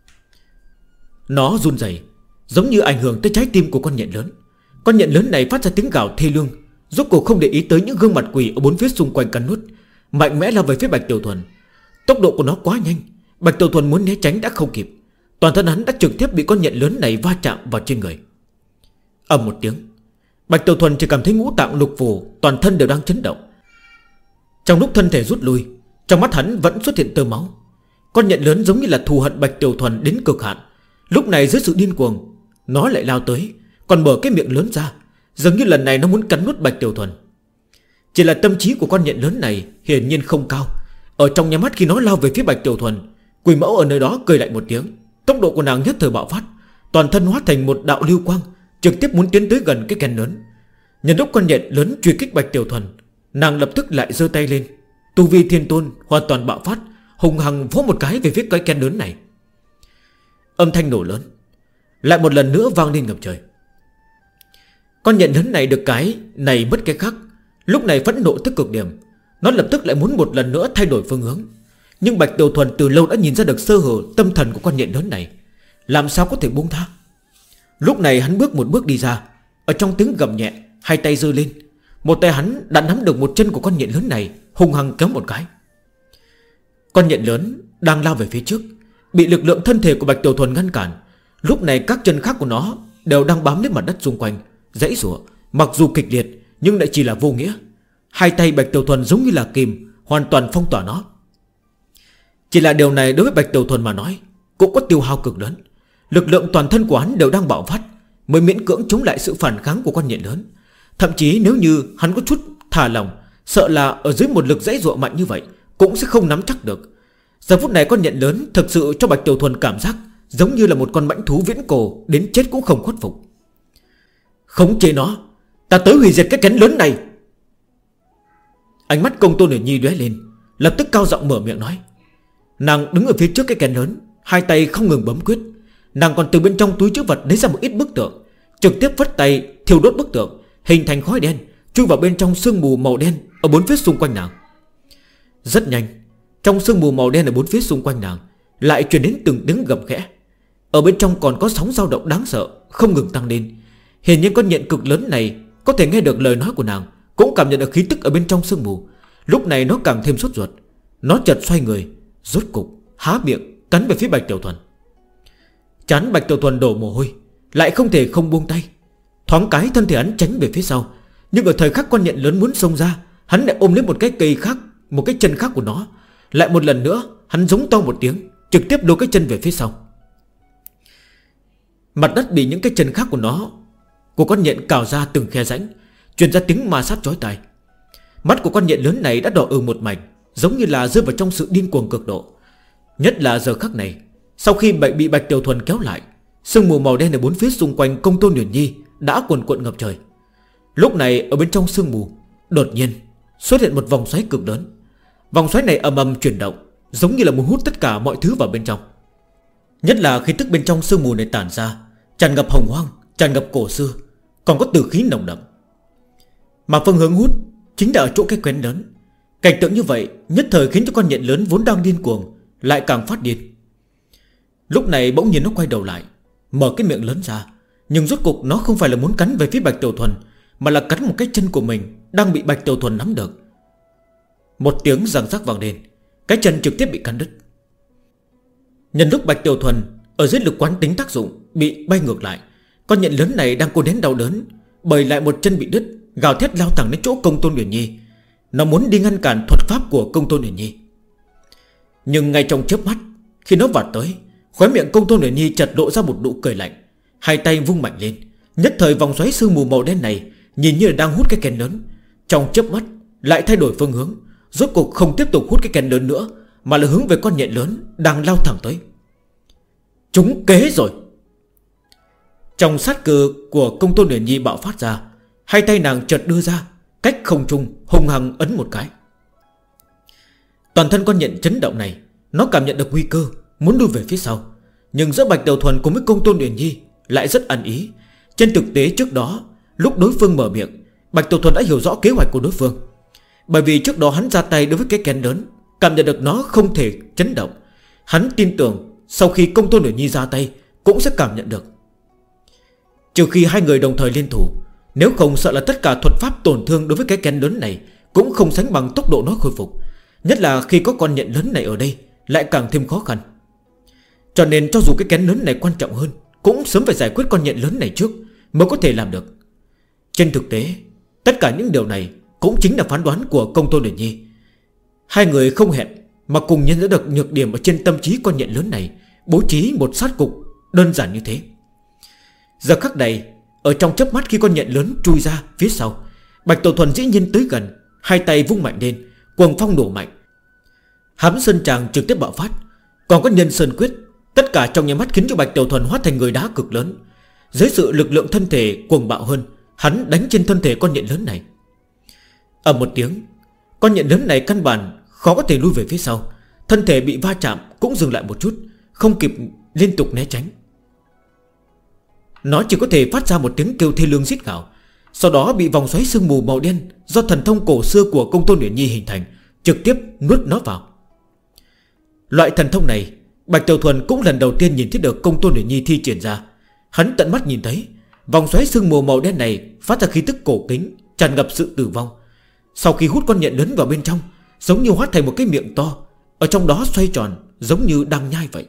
Nó run rẩy giống như ảnh hưởng tới trái tim của con nhện lớn. Con nhện lớn này phát ra tiếng gào thê lương, rốt cuộc không để ý tới những gương mặt quỷ ở bốn phía xung quanh cắn nuốt, mạnh mẽ lao về phía Bạch Tiểu Thuần. Tốc độ của nó quá nhanh, Bạch Tiểu Thuần muốn né tránh đã không kịp. Toàn thân hắn đã trực tiếp bị con nhện lớn này va chạm vào trên người. Ầm một tiếng, Bạch Tiểu Thuần chỉ cảm thấy ngũ tạng lục phủ toàn thân đều đang chấn động. Trong lúc thân thể rút lui, trong mắt hắn vẫn xuất hiện tơ máu. Con nhện lớn giống như là thù hận Bạch Tiểu Thuần đến cực hạn. Lúc này dưới sự điên cuồng, nó lại lao tới, còn mở cái miệng lớn ra, dường như lần này nó muốn cắn nuốt Bạch Tiểu Thuần. Chỉ là tâm trí của con nhện lớn này hiển nhiên không cao. Ở trong nhà mắt khi nó lao về phía Bạch Tiểu Thuần, quỷ mẫu ở nơi đó cười lại một tiếng. Tốc độ của nàng nhất thời bạo phát, toàn thân hóa thành một đạo lưu quang, trực tiếp muốn tiến tới gần cái kén lớn. Nhân lúc con nhện lớn truy kích Bạch Tiểu Thuần, nàng lập tức lại giơ tay lên, tu vi thiên tôn hoàn toàn bạo phát, hùng hằng vỗ một cái về phía cái kén lớn này. Âm thanh nổ lớn lại một lần nữa vang lên ngập trời. Con nhện lớn này được cái này mất cái khác, lúc này phẫn nộ tới cực điểm. Nó lập tức lại muốn một lần nữa thay đổi phương hướng. Nhưng Bạch Tiểu Thuần từ lâu đã nhìn ra được sơ hở tâm thần của con nhện lớn này, làm sao có thể buông tha. Lúc này hắn bước một bước đi ra, ở trong tiếng gầm nhẹ, hai tay giơ lên. Một tay hắn đã nắm được một chân của con nhện lớn này, hung hăng kéo một cái. Con nhện lớn đang lao về phía trước, bị lực lượng thân thể của Bạch Tiểu Thuần ngăn cản. Lúc này các chân khác của nó đều đang bám lên mặt đất xung quanh, giãy giụa, mặc dù kịch liệt nhưng lại chỉ là vô nghĩa. Hai tay Bạch Tiểu Thuần giống như là kìm, hoàn toàn phong tỏa nó. Chỉ là điều này đối với Bạch Tiểu Thuần mà nói cũng có tiêu hao cực lớn. Lực lượng toàn thân của hắn đều đang bạo phát, mới miễn cưỡng chống lại sự phản kháng của con nhện lớn. Thậm chí nếu như hắn có chút thả lỏng, sợ là ở dưới một lực giãy giụa mạnh như vậy cũng sẽ không nắm chắc được. Giờ phút này con nhện lớn thực sự cho Bạch Tiểu Thuần cảm giác giống như là một con mãnh thú viễn cổ, đến chết cũng không khuất phục. Khống chế nó, ta tới hủy diệt cái kén lớn này. Ánh mắt Công Tôn Huyền Nhi lóe lên, lập tức cao giọng mở miệng nói. Nàng đứng ở phía trước cái kén lớn, hai tay không ngừng bấm quyết. Nàng còn từ bên trong túi trữ vật lấy ra một ít bức tượng, trực tiếp vất tay thiêu đốt bức tượng, hình thành khói đen chui vào bên trong sương mù màu đen ở bốn phía xung quanh nàng. Rất nhanh, trong sương mù màu đen ở bốn phía xung quanh nàng lại truyền đến từng tiếng gầm khẽ. Ở bên trong còn có sóng dao động đáng sợ không ngừng tăng lên. Hiển nhiên con nhện cực lớn này có thể nghe được lời nói của nàng, cũng cảm nhận được khí tức ở bên trong sương mù. Lúc này nó càng thêm sốt ruột. Nó chợt xoay người, rốt cục há miệng cắn về phía Bạch Tiểu Thuần. Chán Bạch Tiểu Thuần đổ mồ hôi, lại không thể không buông tay. Thoáng cái thân thể hắn tránh về phía sau. Nhưng ở thời khắc con nhện lớn muốn xông ra, hắn lại ôm lấy một cái cây khác, một cái chân khác của nó. Lại một lần nữa hắn giống to một tiếng, trực tiếp đôi cái chân về phía sau. Mặt đất bị những cái chân khác của con nhện cào ra từng khe rãnh, truyền ra tiếng ma sát chói tai. Mắt của con nhện lớn này đã đỏ một mảnh, giống như là rơi vào trong sự điên cuồng cực độ. Nhất là giờ khắc này, sau khi bị Bạch Tiểu Thuần kéo lại, sương mù màu đen ở bốn phía xung quanh Công Tôn Huyền Nhi đã cuồn cuộn ngập trời. Lúc này ở bên trong sương mù đột nhiên xuất hiện một vòng xoáy cực lớn. Vòng xoáy này ầm ầm chuyển động, giống như là muốn hút tất cả mọi thứ vào bên trong. Nhất là khí tức bên trong sương mù này tản ra tràn ngập hồng hoang, tràn ngập cổ xưa, còn có tử khí nồng đậm. Mà phương hướng hút chính là ở chỗ cái kén lớn. Cảnh tượng như vậy nhất thời khiến cho con nhện lớn vốn đang điên cuồng lại càng phát điên. Lúc này bỗng nhiên nó quay đầu lại, mở cái miệng lớn ra. Nhưng rốt cục nó không phải là muốn cắn về phía Bạch Tiểu Thuần, mà là cắn một cái chân của mình đang bị Bạch Tiểu Thuần nắm được. Một tiếng răng rắc vang lên, cái chân trực tiếp bị cắn đứt. Nhân lúc Bạch Tiểu Thuần ở dưới lực quán tính tác dụng bị bay ngược lại, con nhện lớn này đang cố nén đau đớn, bởi lại một chân bị đứt, gào thét lao thẳng đến chỗ Công Tôn Huyền Nhi. Nó muốn đi ngăn cản thuật pháp của Công Tôn Huyền Nhi. Nhưng ngay trong chớp mắt, khi nó vọt tới, khóe miệng Công Tôn Huyền Nhi chợt lộ ra một nụ cười lạnh, hai tay vung mạnh lên, Nhất thời vòng xoáy sương mù màu đen này nhìn như là đang hút cái kén lớn, trong chớp mắt lại thay đổi phương hướng, rốt cuộc không tiếp tục hút cái kén lớn nữa, mà là hướng về con nhện lớn đang lao thẳng tới. Trúng kế rồi. Trong sát cơ của Công Tôn Uyển Nhi bạo phát ra, hai tay nàng chợt đưa ra, cách không trung hung hăng ấn một cái. Toàn thân con nhện chấn động này, nó cảm nhận được nguy cơ, muốn lui về phía sau. Nhưng giữa Bạch Đầu Thuần cùng với Công Tôn Uyển Nhi lại rất ăn ý. Trên thực tế trước đó, lúc đối phương mở miệng, Bạch Đầu Thuần đã hiểu rõ kế hoạch của đối phương. Bởi vì trước đó hắn ra tay đối với cái kén lớn, cảm nhận được nó không thể chấn động. Hắn tin tưởng sau khi Công Tôn Uyển Nhi ra tay cũng sẽ cảm nhận được. Trừ khi hai người đồng thời liên thủ, nếu không sợ là tất cả thuật pháp tổn thương đối với cái kén lớn này cũng không sánh bằng tốc độ nó khôi phục. Nhất là khi có con nhện lớn này ở đây, lại càng thêm khó khăn. Cho nên cho dù cái kén lớn này quan trọng hơn, cũng sớm phải giải quyết con nhện lớn này trước mới có thể làm được. Trên thực tế, tất cả những điều này cũng chính là phán đoán của Công Tôn Uyển Nhi. Hai người không hẹn mà cùng nhận ra được nhược điểm ở trên tâm trí con nhện lớn này, bố trí một sát cục đơn giản như thế. Giờ khắc này, ở trong chớp mắt khi con nhện lớn chui ra phía sau, Bạch Tổ Thuần dĩ nhiên tới gần, hai tay vung mạnh lên, cuồng phong nổ mạnh. Hám Sơn Tràng trực tiếp bạo phát, còn có Nhân Sơn Quyết, tất cả trong nháy mắt khiến cho Bạch Tổ Thuần hóa thành người đá cực lớn. Dưới sự lực lượng thân thể cuồng bạo hơn, hắn đánh trên thân thể con nhện lớn này. Ầm một tiếng, con nhện lớn này căn bản khó có thể lui về phía sau, thân thể bị va chạm cũng dừng lại một chút, không kịp liên tục né tránh. Nó chỉ có thể phát ra một tiếng kêu thê lương rít gào, sau đó bị vòng xoáy sương mù màu đen do thần thông cổ xưa của Công Tôn Uyển Nhi hình thành trực tiếp nuốt nó vào. Loại thần thông này Bạch Tiểu Thuần cũng lần đầu tiên nhìn thấy được Công Tôn Uyển Nhi thi triển ra. Hắn tận mắt nhìn thấy vòng xoáy sương mù màu đen này phát ra khí tức cổ kính, tràn ngập sự tử vong. Sau khi hút con nhện lớn vào bên trong, giống như hóa thành một cái miệng to, ở trong đó xoay tròn giống như đang nhai vậy.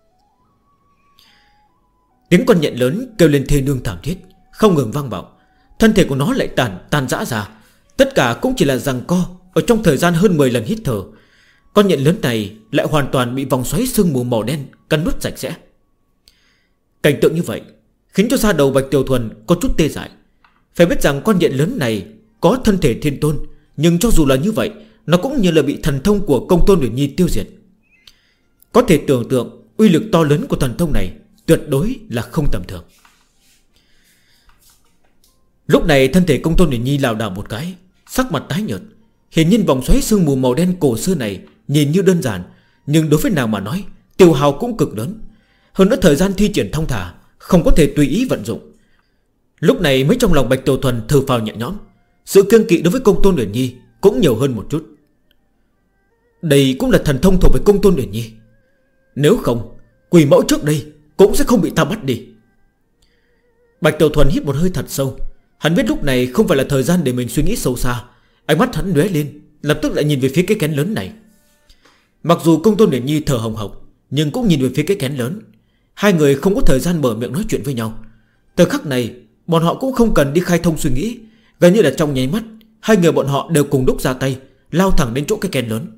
Tiếng con nhện lớn kêu lên thê nương thảm thiết, không ngừng vang vọng. Thân thể của nó lại tan rã ra. Tất cả cũng chỉ là giằng co ở trong thời gian hơn 10 lần hít thở. Con nhện lớn này lại hoàn toàn bị vòng xoáy sương mù màu đen cắn nuốt sạch sẽ. Cảnh tượng như vậy khiến cho da đầu Bạch Tiểu Thuần có chút tê dại. Phải biết rằng con nhện lớn này có thân thể thiên tôn, nhưng cho dù là như vậy, nó cũng như là bị thần thông của Công Tôn Uyển Nhi tiêu diệt. Có thể tưởng tượng uy lực to lớn của thần thông này tuyệt đối là không tầm thường. Lúc này thân thể Công Tôn Uyển Nhi lảo đảo một cái, sắc mặt tái nhợt. Hiển nhiên vòng xoáy sương mù màu đen cổ xưa này nhìn như đơn giản, nhưng đối với nàng mà nói, tiêu hao cũng cực lớn. Hơn nữa thời gian thi triển thong thả, không có thể tùy ý vận dụng. Lúc này mới trong lòng Bạch Tiểu Thuần thở phào nhẹ nhõm. Sự kiêng kỵ đối với Công Tôn Uyển Nhi cũng nhiều hơn một chút. Đây cũng là thần thông thuộc về Công Tôn Uyển Nhi. Nếu không, quỷ mẫu trước đây cũng sẽ không bị ta bắt đi. Bạch Tiểu Thuần hít một hơi thật sâu. Hắn biết lúc này không phải là thời gian để mình suy nghĩ sâu xa. Ánh mắt hắn lóe lên, lập tức lại nhìn về phía cái kén lớn này. Mặc dù Công Tôn Uyển Nhi thở hồng hộc, nhưng cũng nhìn về phía cái kén lớn. Hai người không có thời gian mở miệng nói chuyện với nhau. Từ khắc này bọn họ cũng không cần đi khai thông suy nghĩ. Gần như là trong nháy mắt, hai người bọn họ đều cùng đúc ra tay, lao thẳng đến chỗ cái kén lớn.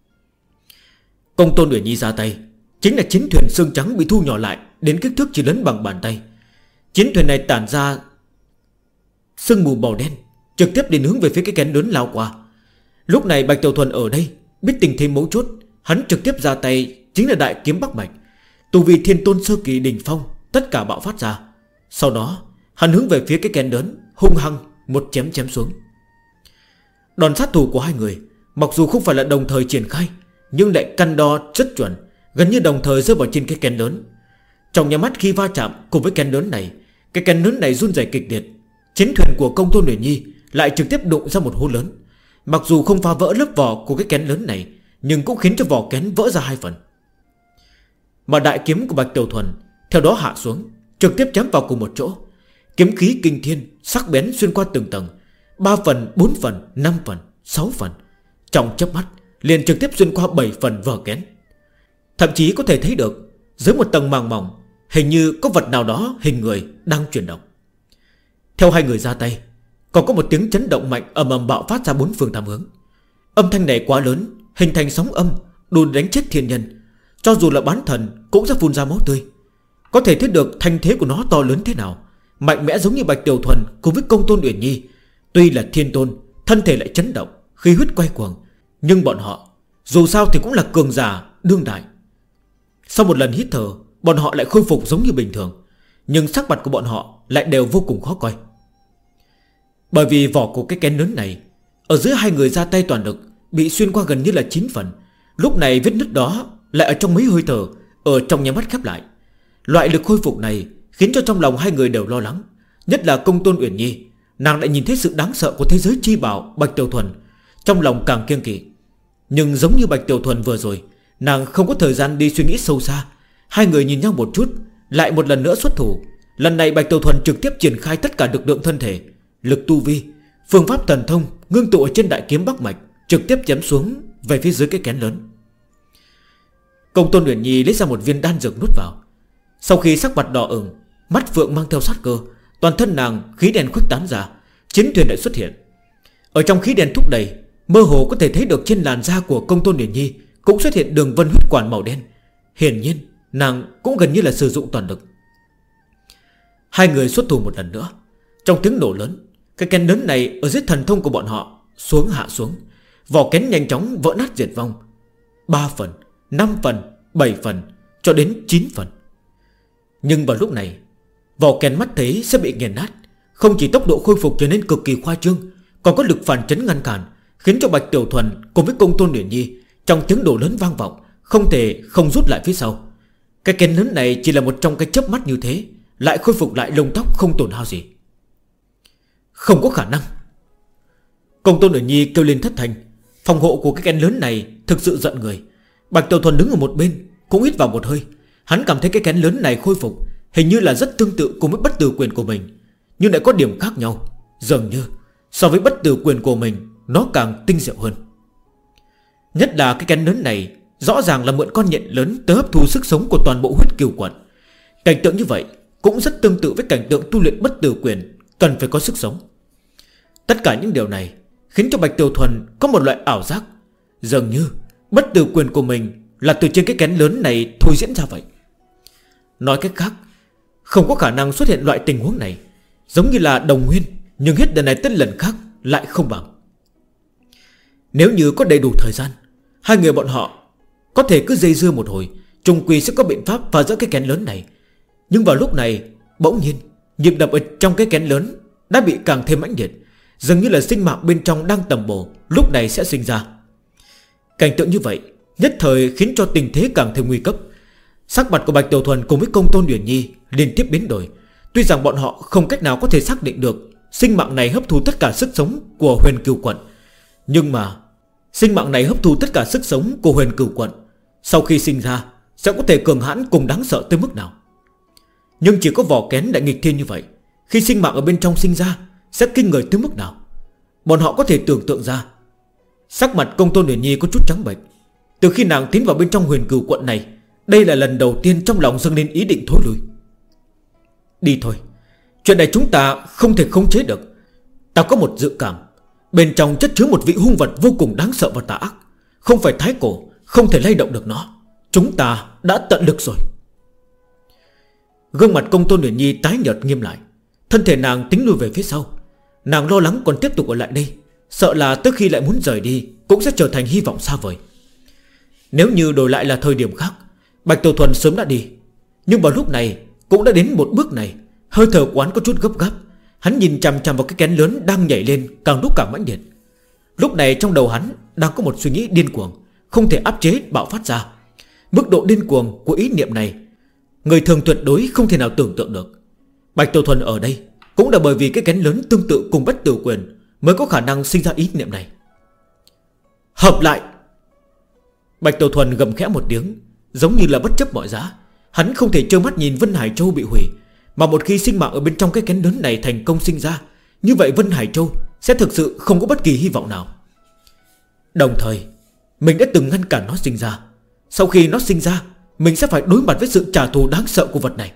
Công Tôn Uyển Nhi ra tay chính là chiến thuyền xương trắng bị thu nhỏ lại đến kích thước chỉ lớn bằng bàn tay. Chiến thuyền này tản ra sương mù màu đen, trực tiếp đi hướng về phía cái kén lớn lao qua. Lúc này Bạch Tiểu Thuần ở đây biết tình thế mấu chốt, hắn trực tiếp ra tay chính là đại kiếm Bắc Mạch. Tu vi thiên tôn sơ kỳ đỉnh phong tất cả bạo phát ra. Sau đó hắn hướng về phía cái kén lớn, hung hăng một chém xuống. Đòn sát thủ của hai người mặc dù không phải là đồng thời triển khai, nhưng lại căn đo rất chuẩn, gần như đồng thời rơi vào trên cái kén lớn. Trong nhà mắt khi va chạm cùng với kén lớn này, cái kén lớn này run rẩy kịch liệt. Chiến thuyền của Công Tôn Uyển Nhi lại trực tiếp đụng ra một hố lớn. Mặc dù không phá vỡ lớp vỏ của cái kén lớn này, nhưng cũng khiến cho vỏ kén vỡ ra hai phần. Mà đại kiếm của Bạch Tiểu Thuần theo đó hạ xuống, trực tiếp chém vào cùng một chỗ. Kiếm khí kinh thiên sắc bén xuyên qua từng tầng, 3 phần, 4 phần, 5 phần, 6 phần. Trong chớp mắt liền trực tiếp xuyên qua 7 phần vỏ kén. Thậm chí có thể thấy được dưới một tầng màng mỏng, hình như có vật nào đó hình người đang chuyển động. Theo hai người ra tay, còn có một tiếng chấn động mạnh ầm ầm bạo phát ra bốn phương tám hướng. Âm thanh này quá lớn, hình thành sóng âm đủ đánh chết thiên nhân. Cho dù là bán thần cũng sẽ phun ra máu tươi. Có thể thấy được thanh thế của nó to lớn thế nào. mạnh mẽ giống như Bạch Tiểu Thuần cùng với Công Tôn Uyển Nhi. Tuy là thiên tôn, thân thể lại chấn động, khí huyết quay cuồng, nhưng bọn họ dù sao thì cũng là cường giả đương đại. Sau một lần hít thở, bọn họ lại khôi phục giống như bình thường, nhưng sắc mặt của bọn họ lại đều vô cùng khó coi. Bởi vì vỏ của cái kén lớn này, ở giữa hai người ra tay toàn lực, bị xuyên qua gần như là 9 phần. Lúc này vết nứt đó lại ở trong mấy hơi thở, ở trong nháy mắt khép lại. Loại lực khôi phục này khiến cho trong lòng hai người đều lo lắng. Nhất là Công Tôn Uyển Nhi, nàng lại nhìn thấy sự đáng sợ của thế giới chi bảo Bạch Tiểu Thuần, trong lòng càng kiêng kỵ. Nhưng giống như Bạch Tiểu Thuần vừa rồi, nàng không có thời gian đi suy nghĩ sâu xa. Hai người nhìn nhau một chút, lại một lần nữa xuất thủ. Lần này Bạch Tiểu Thuần trực tiếp triển khai tất cả lực lượng thân thể, lực tu vi, phương pháp thần thông ngưng tụ ở trên đại kiếm Bắc Mạch, trực tiếp chém xuống về phía dưới cái kén lớn. Công Tôn Uyển Nhi lấy ra một viên đan dược nuốt vào. Sau khi sắc mặt đỏ ửng, mắt phượng mang theo sát cơ, toàn thân nàng khí đèn khuếch tán ra, chiến thuyền lại xuất hiện. Ở trong khí đèn thúc đẩy, mơ hồ có thể thấy được trên làn da của Công Tôn Uyển Nhi cũng xuất hiện đường vân huyết quản màu đen. Hiển nhiên nàng cũng gần như là sử dụng toàn lực. Hai người xuất thủ một lần nữa. Trong tiếng nổ lớn, cái kén lớn này ở dưới thần thông của bọn họ hạ xuống, vỏ kén nhanh chóng vỡ nát diệt vong. 3 phần, 5 phần, 7 phần, cho đến 9 phần. Nhưng vào lúc này, vỏ kén mắt thấy sẽ bị nghiền nát. Không chỉ tốc độ khôi phục trở nên cực kỳ khoa trương, còn có lực phản chấn ngăn cản, khiến cho Bạch Tiểu Thuần cùng với Công Tôn Uyển Nhi trong tiếng nổ lớn vang vọng, không thể không rút lại phía sau. Cái kén lớn này chỉ là một trong cái chớp mắt như thế, lại khôi phục lại lông tóc không tổn hao gì. Không có khả năng. Công Tôn Uyển Nhi kêu lên thất thanh. Phòng hộ của cái kén lớn này thực sự giận người. Bạch Tiểu Thuần đứng ở một bên cũng hít vào một hơi. Hắn cảm thấy cái kén lớn này khôi phục hình như là rất tương tự cùng với bất tử quyền của mình, nhưng lại có điểm khác nhau. Dường như so với bất tử quyền của mình, nó càng tinh diệu hơn. Nhất là cái kén lớn này rõ ràng là mượn con nhện lớn tới hấp thu sức sống của toàn bộ huyết kiều quận. Cảnh tượng như vậy cũng rất tương tự với cảnh tượng tu luyện bất tử quyền, cần phải có sức sống. Tất cả những điều này khiến cho Bạch Tiểu Thuần có một loại ảo giác, dường như bất tử quyền của mình là từ trên cái kén lớn này thôi diễn ra vậy. Nói cách khác, không có khả năng xuất hiện loại tình huống này, giống như là đồng nguyên, nhưng hết lần này tới lần khác lại không bằng. Nếu như có đầy đủ thời gian, hai người bọn họ có thể cứ dây dưa một hồi, chung quy sẽ có biện pháp phá vỡ cái kén lớn này. Nhưng vào lúc này, bỗng nhiên nhịp đập ở trong cái kén lớn đã bị càng thêm mãnh liệt, dường như là sinh mạng bên trong đang tầm bổ, lúc này sẽ sinh ra. Cảnh tượng như vậy nhất thời khiến cho tình thế càng thêm nguy cấp. Sắc mặt của Bạch Tiểu Thuần cùng với Công Tôn Uyển Nhi liên tiếp biến đổi. Tuy rằng bọn họ không cách nào có thể xác định được sinh mạng này hấp thu tất cả sức sống của Huyền Cửu Quận, nhưng mà sinh mạng này hấp thu tất cả sức sống của Huyền Cửu Quận, sau khi sinh ra sẽ có thể cường hãn cùng đáng sợ tới mức nào. Nhưng chỉ có vỏ kén đại nghịch thiên như vậy, khi sinh mạng ở bên trong sinh ra sẽ kinh người tới mức nào, bọn họ có thể tưởng tượng ra. Sắc mặt Công Tôn Uyển Nhi có chút trắng bệch. Từ khi nàng tiến vào bên trong Huyền Cửu Quận này, đây là lần đầu tiên trong lòng dâng lên ý định thối lui. Đi thôi, chuyện này chúng ta không thể khống chế được. Ta có một dự cảm, bên trong chất chứa một vị hung vật vô cùng đáng sợ và tà ác, không phải thái cổ, không thể lay động được nó. Chúng ta đã tận lực rồi. Gương mặt Công Tôn Uyển Nhi tái nhợt nghiêm lại, thân thể nàng tính lùi về phía sau. Nàng lo lắng còn tiếp tục ở lại đây, sợ là tới khi lại muốn rời đi cũng sẽ trở thành hy vọng xa vời. Nếu như đổi lại là thời điểm khác, Bạch Tiểu Thuần sớm đã đi. Nhưng vào lúc này cũng đã đến một bước này, hơi thở quán có chút gấp gáp. Hắn nhìn chằm chằm vào cái kén lớn đang nhảy lên càng lúc càng mãnh liệt. Lúc này trong đầu hắn đang có một suy nghĩ điên cuồng, không thể áp chế bạo phát ra. Mức độ điên cuồng của ý niệm này người thường tuyệt đối không thể nào tưởng tượng được. Bạch Tiểu Thuần ở đây cũng là bởi vì cái kén lớn tương tự cùng bất tử quyền mới có khả năng sinh ra ý niệm này. Hợp lại. Bạch Tiểu Thuần gầm khẽ một tiếng, giống như là bất chấp mọi giá. Hắn không thể trơ mắt nhìn Vân Hải Châu bị hủy, mà một khi sinh mạng ở bên trong cái kén lớn này thành công sinh ra, như vậy Vân Hải Châu sẽ thực sự không có bất kỳ hy vọng nào. Đồng thời mình đã từng ngăn cản nó sinh ra. Sau khi nó sinh ra, mình sẽ phải đối mặt với sự trả thù đáng sợ của vật này.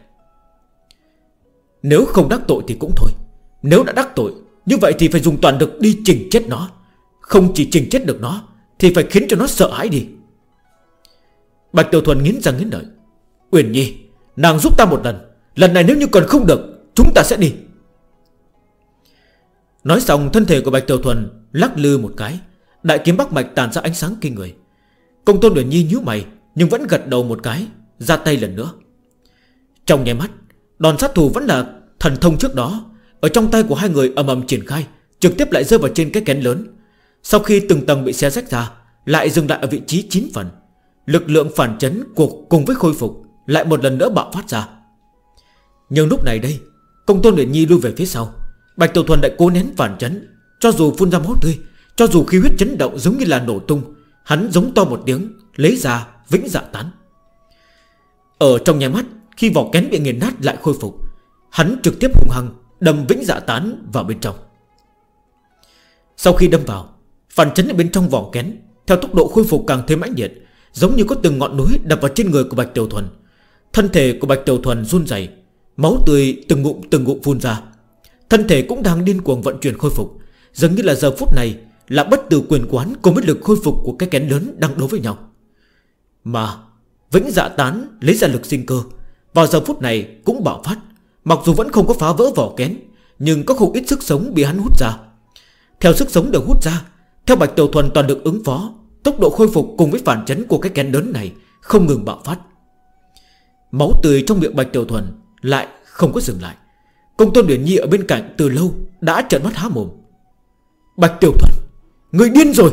Nếu không đắc tội thì cũng thôi, nếu đã đắc tội, như vậy thì phải dùng toàn lực đi chỉnh chết nó. Không chỉ chỉnh chết được nó, thì phải khiến cho nó sợ hãi đi. Bạch Tiểu Thuần nghiến răng nghiến lợi. Uyển Nhi, nàng giúp ta một lần, lần này nếu như còn không được, chúng ta sẽ đi. Nói xong thân thể của Bạch Tiểu Thuần lắc lư một cái, đại kiếm Bắc Mạch tàn ra ánh sáng kinh người. Công Tôn Uyển Nhi nhíu mày nhưng vẫn gật đầu một cái, ra tay lần nữa. Trong nháy mắt, đòn sát thủ vẫn là thần thông trước đó ở trong tay của hai người ầm ầm triển khai, trực tiếp lại rơi vào trên cái kén lớn. Sau khi từng tầng bị xé rách ra, lại dừng lại ở vị trí 9 phần. Lực lượng phản chấn cùng với khôi phục lại một lần nữa bạo phát ra. Nhưng lúc này đây, Công Tôn Uyển Nhi lui về phía sau. Bạch Tiểu Thuần lại cố nén phản chấn, cho dù phun ra máu tươi, cho dù khí huyết chấn động giống như là nổ tung, hắn giống to một tiếng, lấy ra Vĩnh Dạ Tán. Ở trong nháy mắt, khi vỏ kén bị nghiền nát lại khôi phục, hắn trực tiếp hung hăng đâm Vĩnh Dạ Tán vào bên trong. Sau khi đâm vào, phản chấn ở bên trong vỏ kén theo tốc độ khôi phục càng thêm mãnh liệt, giống như có từng ngọn núi đập vào trên người của Bạch Tiểu Thuần. Thân thể của Bạch Tiểu Thuần run rẩy, máu tươi từng ngụm phun ra. Thân thể cũng đang điên cuồng vận chuyển khôi phục, dường như là giờ phút này là bất tử quyền quán cùng với lực khôi phục của cái kén lớn đang đối với nhau. Mà Vĩnh Dạ Tán lấy ra lực sinh cơ, vào giờ phút này cũng bạo phát. Mặc dù vẫn không có phá vỡ vỏ kén, nhưng có không ít sức sống bị hắn hút ra. Theo sức sống được hút ra, theo Bạch Tiểu Thuần toàn lực ứng phó, tốc độ khôi phục cùng với phản chấn của cái kén lớn này không ngừng bạo phát. Máu tươi trong miệng Bạch Tiểu Thuần lại không có dừng lại. Công Tôn Uyển Nhi ở bên cạnh từ lâu đã trợn mắt há mồm. Bạch Tiểu Thuần, người điên rồi.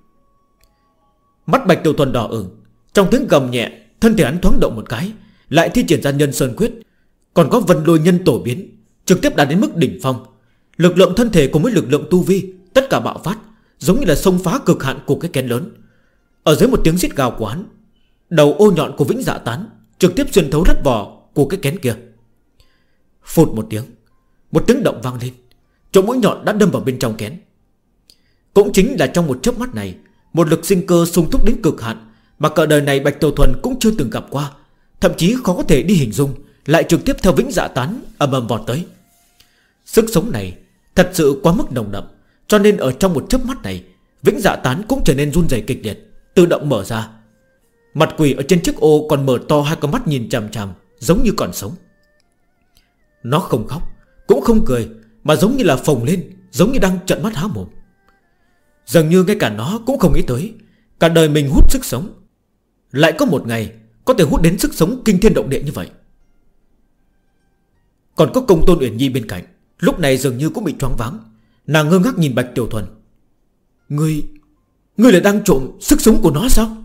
Mắt Bạch Tiểu Thuần đỏ ửng, trong tiếng gầm nhẹ, thân thể hắn thoáng động một cái, lại thi triển ra Nhân Sơn Quyết, còn có Vân Lôi Nhân Tổ biến, trực tiếp đạt đến mức đỉnh phong. Lực lượng thân thể cùng với lực lượng tu vi tất cả bạo phát, giống như là xông phá cực hạn của cái kén lớn. Ở dưới một tiếng rít gào của hắn, đầu ô nhọn của Vĩnh Dạ Tán trực tiếp xuyên thấu đất vỏ của cái kén kia. Phụt một tiếng động vang lên, chỗ mũi nhọn đã đâm vào bên trong kén. Cũng chính là trong một chớp mắt này, một lực sinh cơ sung thúc đến cực hạn mà cả đời này Bạch Tiểu Thuần cũng chưa từng gặp qua, thậm chí khó có thể đi hình dung, lại trực tiếp theo Vĩnh Dạ Tán ầm ầm vọt tới. Sức sống này thật sự quá mức nồng đậm, cho nên ở trong một chớp mắt này, Vĩnh Dạ Tán cũng trở nên run rẩy kịch liệt, tự động mở ra. Mặt quỷ ở trên chiếc ô còn mở to hai con mắt nhìn chằm chằm, giống như còn sống. Nó không khóc, cũng không cười, mà giống như là phồng lên, giống như đang trợn mắt há mồm. Dường như ngay cả nó cũng không nghĩ tới, cả đời mình hút sức sống, lại có một ngày có thể hút đến sức sống kinh thiên động địa như vậy. Còn có Công Tôn Uyển Nhi bên cạnh, lúc này dường như cũng bị choáng váng. Nàng ngơ ngác nhìn Bạch Tiểu Thuần. Ngươi là đang trộm sức sống của nó sao?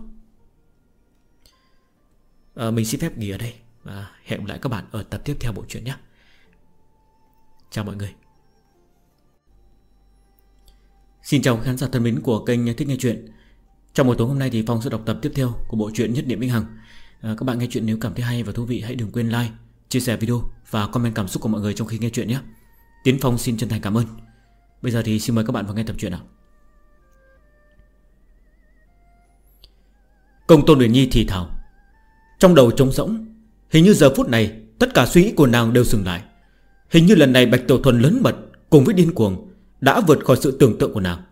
Mình xin phép nghỉ ở đây, hẹn gặp lại các bạn ở tập tiếp theo bộ truyện nhé. Chào mọi người. Xin chào khán giả thân mến của kênh Thích Nghe Chuyện. Trong buổi tối hôm nay thì Phong sẽ đọc tập tiếp theo của bộ truyện Nhất Niệm Vĩnh Hằng. Các bạn nghe chuyện nếu cảm thấy hay và thú vị, hãy đừng quên like, chia sẻ video và comment cảm xúc của mọi người trong khi nghe chuyện nhé. Tiến Phong xin chân thành cảm ơn. Bây giờ thì xin mời các bạn vào nghe tập truyện nào. Công Tôn Uyển Nhi thì thào, trong đầu trống rỗng. Hình như giờ phút này tất cả suy nghĩ của nàng đều dừng lại. Hình như lần này Bạch Tiểu Thuần lớn mật cùng với điên cuồng đã vượt khỏi sự tưởng tượng của nàng.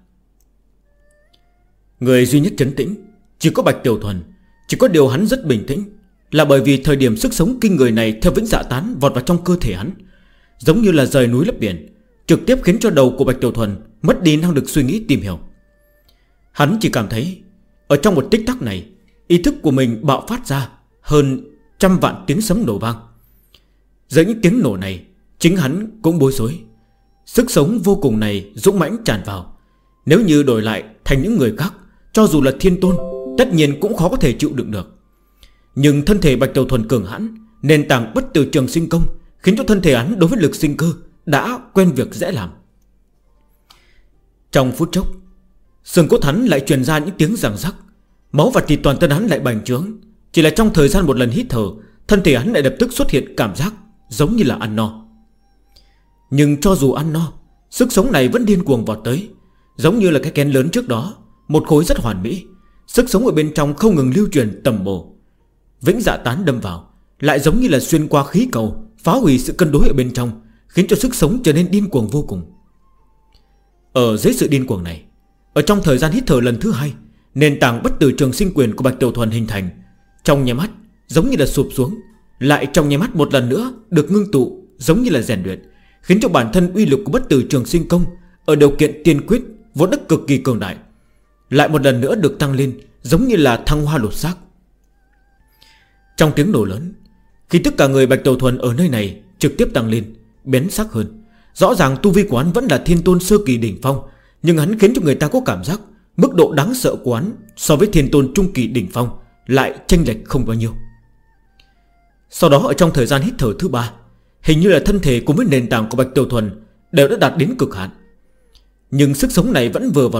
Người duy nhất trấn tĩnh chỉ có Bạch Tiểu Thuần. Chỉ có điều hắn rất bình tĩnh, là bởi vì thời điểm sức sống kinh người này theo Vĩnh Dạ Tán vọt vào trong cơ thể hắn, giống như là rời núi lấp biển, trực tiếp khiến cho đầu của Bạch Tiểu Thuần mất đi năng lực suy nghĩ tìm hiểu. Hắn chỉ cảm thấy ở trong một tích tắc này, ý thức của mình bạo phát ra hơn 100 vạn tiếng sấm nổ vang. Giữa những tiếng nổ này, chính hắn cũng bối rối. Sức sống vô cùng này dũng mãnh tràn vào. Nếu như đổi lại thành những người khác, cho dù là thiên tôn, tất nhiên cũng khó có thể chịu đựng được. Nhưng thân thể Bạch Tiểu Thuần cường hãn, nền tảng bất tử trường sinh công, khiến cho thân thể hắn đối với lực sinh cơ đã quen việc dễ làm. Trong phút chốc, xương cốt hắn lại truyền ra những tiếng răng rắc, máu và thịt toàn thân hắn lại bành trướng. Chỉ là trong thời gian một lần hít thở, thân thể hắn lại lập tức xuất hiện cảm giác giống như là ăn no. Nhưng cho dù ăn no, sức sống này vẫn điên cuồng vọt tới, giống như là cái kén lớn trước đó, một khối rất hoàn mỹ. Sức sống ở bên trong không ngừng lưu truyền tầm bổ. Vĩnh Dạ Tán đâm vào, lại giống như là xuyên qua khí cầu, phá hủy sự cân đối ở bên trong, khiến cho sức sống trở nên điên cuồng vô cùng. Ở dưới sự điên cuồng này, ở trong thời gian hít thở lần thứ hai, nền tảng bất tử trường sinh quyền của Bạch Tiểu Thuần hình thành. Trong nháy mắt giống như là sụp xuống, lại trong nháy mắt một lần nữa được ngưng tụ, giống như là rèn luyện, khiến cho bản thân uy lực của bất tử trường sinh công ở điều kiện tiên quyết vốn đã cực kỳ cường đại, lại một lần nữa được tăng lên, giống như là thăng hoa lột xác. Trong tiếng nổ lớn, khi tất cả người Bạch Đầu Thuần ở nơi này trực tiếp tăng lên, biến sắc hơn. Rõ ràng tu vi của hắn vẫn là thiên tôn sơ kỳ đỉnh phong, nhưng hắn khiến cho người ta có cảm giác mức độ đáng sợ của hắn so với thiên tôn trung kỳ đỉnh phong lại chênh lệch không bao nhiêu. Sau đó ở trong thời gian hít thở thứ 3, hình như là thân thể cùng với nền tảng của Bạch Đầu Thuần đều đã đạt đến cực hạn. Nhưng sức sống này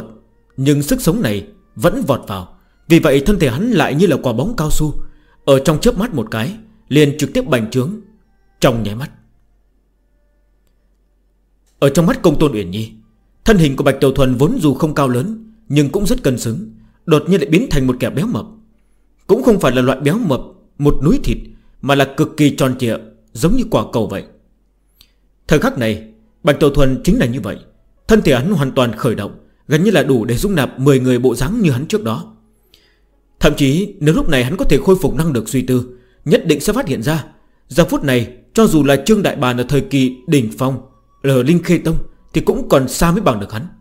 vẫn vọt vào. Vì vậy thân thể hắn lại như là quả bóng cao su, ở trong chớp mắt một cái liền trực tiếp bành trướng trong nháy mắt. Ở trong mắt Công Tôn Uyển Nhi, thân hình của Bạch Đầu Thuần vốn dù không cao lớn nhưng cũng rất cân xứng, đột nhiên lại biến thành một kẻ béo mập. Cũng không phải là loại béo mập một núi thịt, mà là cực kỳ tròn trịa, giống như quả cầu vậy. Thời khắc này Bạch Đầu Thuần chính là như vậy. Thân thể hắn hoàn toàn khởi động, gần như là đủ để dung nạp 10 người bộ dáng như hắn trước đó. Thậm chí nếu lúc này hắn có thể khôi phục năng lực suy tư, nhất định sẽ phát hiện ra giờ phút này cho dù là Trương Đại Bàn ở thời kỳ đỉnh phong ở Linh Khê Tông thì cũng còn xa mới bằng được hắn.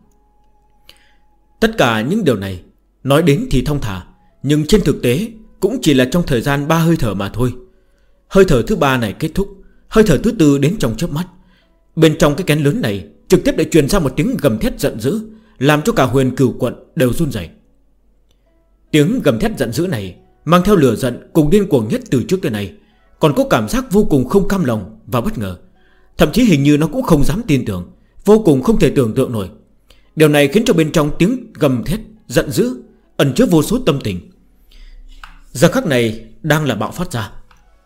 Tất cả những điều này nói đến thì thong thả, nhưng trên thực tế cũng chỉ là trong thời gian 3 hơi thở mà thôi. Hơi thở thứ 3 này kết thúc, hơi thở thứ 4 đến trong chớp mắt. Bên trong cái kén lớn này trực tiếp lại truyền ra một tiếng gầm thét giận dữ, làm cho cả Huyền Cửu quận đều run rẩy. Tiếng gầm thét giận dữ này mang theo lửa giận cùng điên cuồng nhất từ trước tới nay, còn có cảm giác vô cùng không cam lòng và bất ngờ. Thậm chí hình như nó cũng không dám tin tưởng, vô cùng không thể tưởng tượng nổi. Điều này khiến cho bên trong tiếng gầm thét giận dữ ẩn chứa vô số tâm tình. Giờ khắc này đang là bạo phát ra.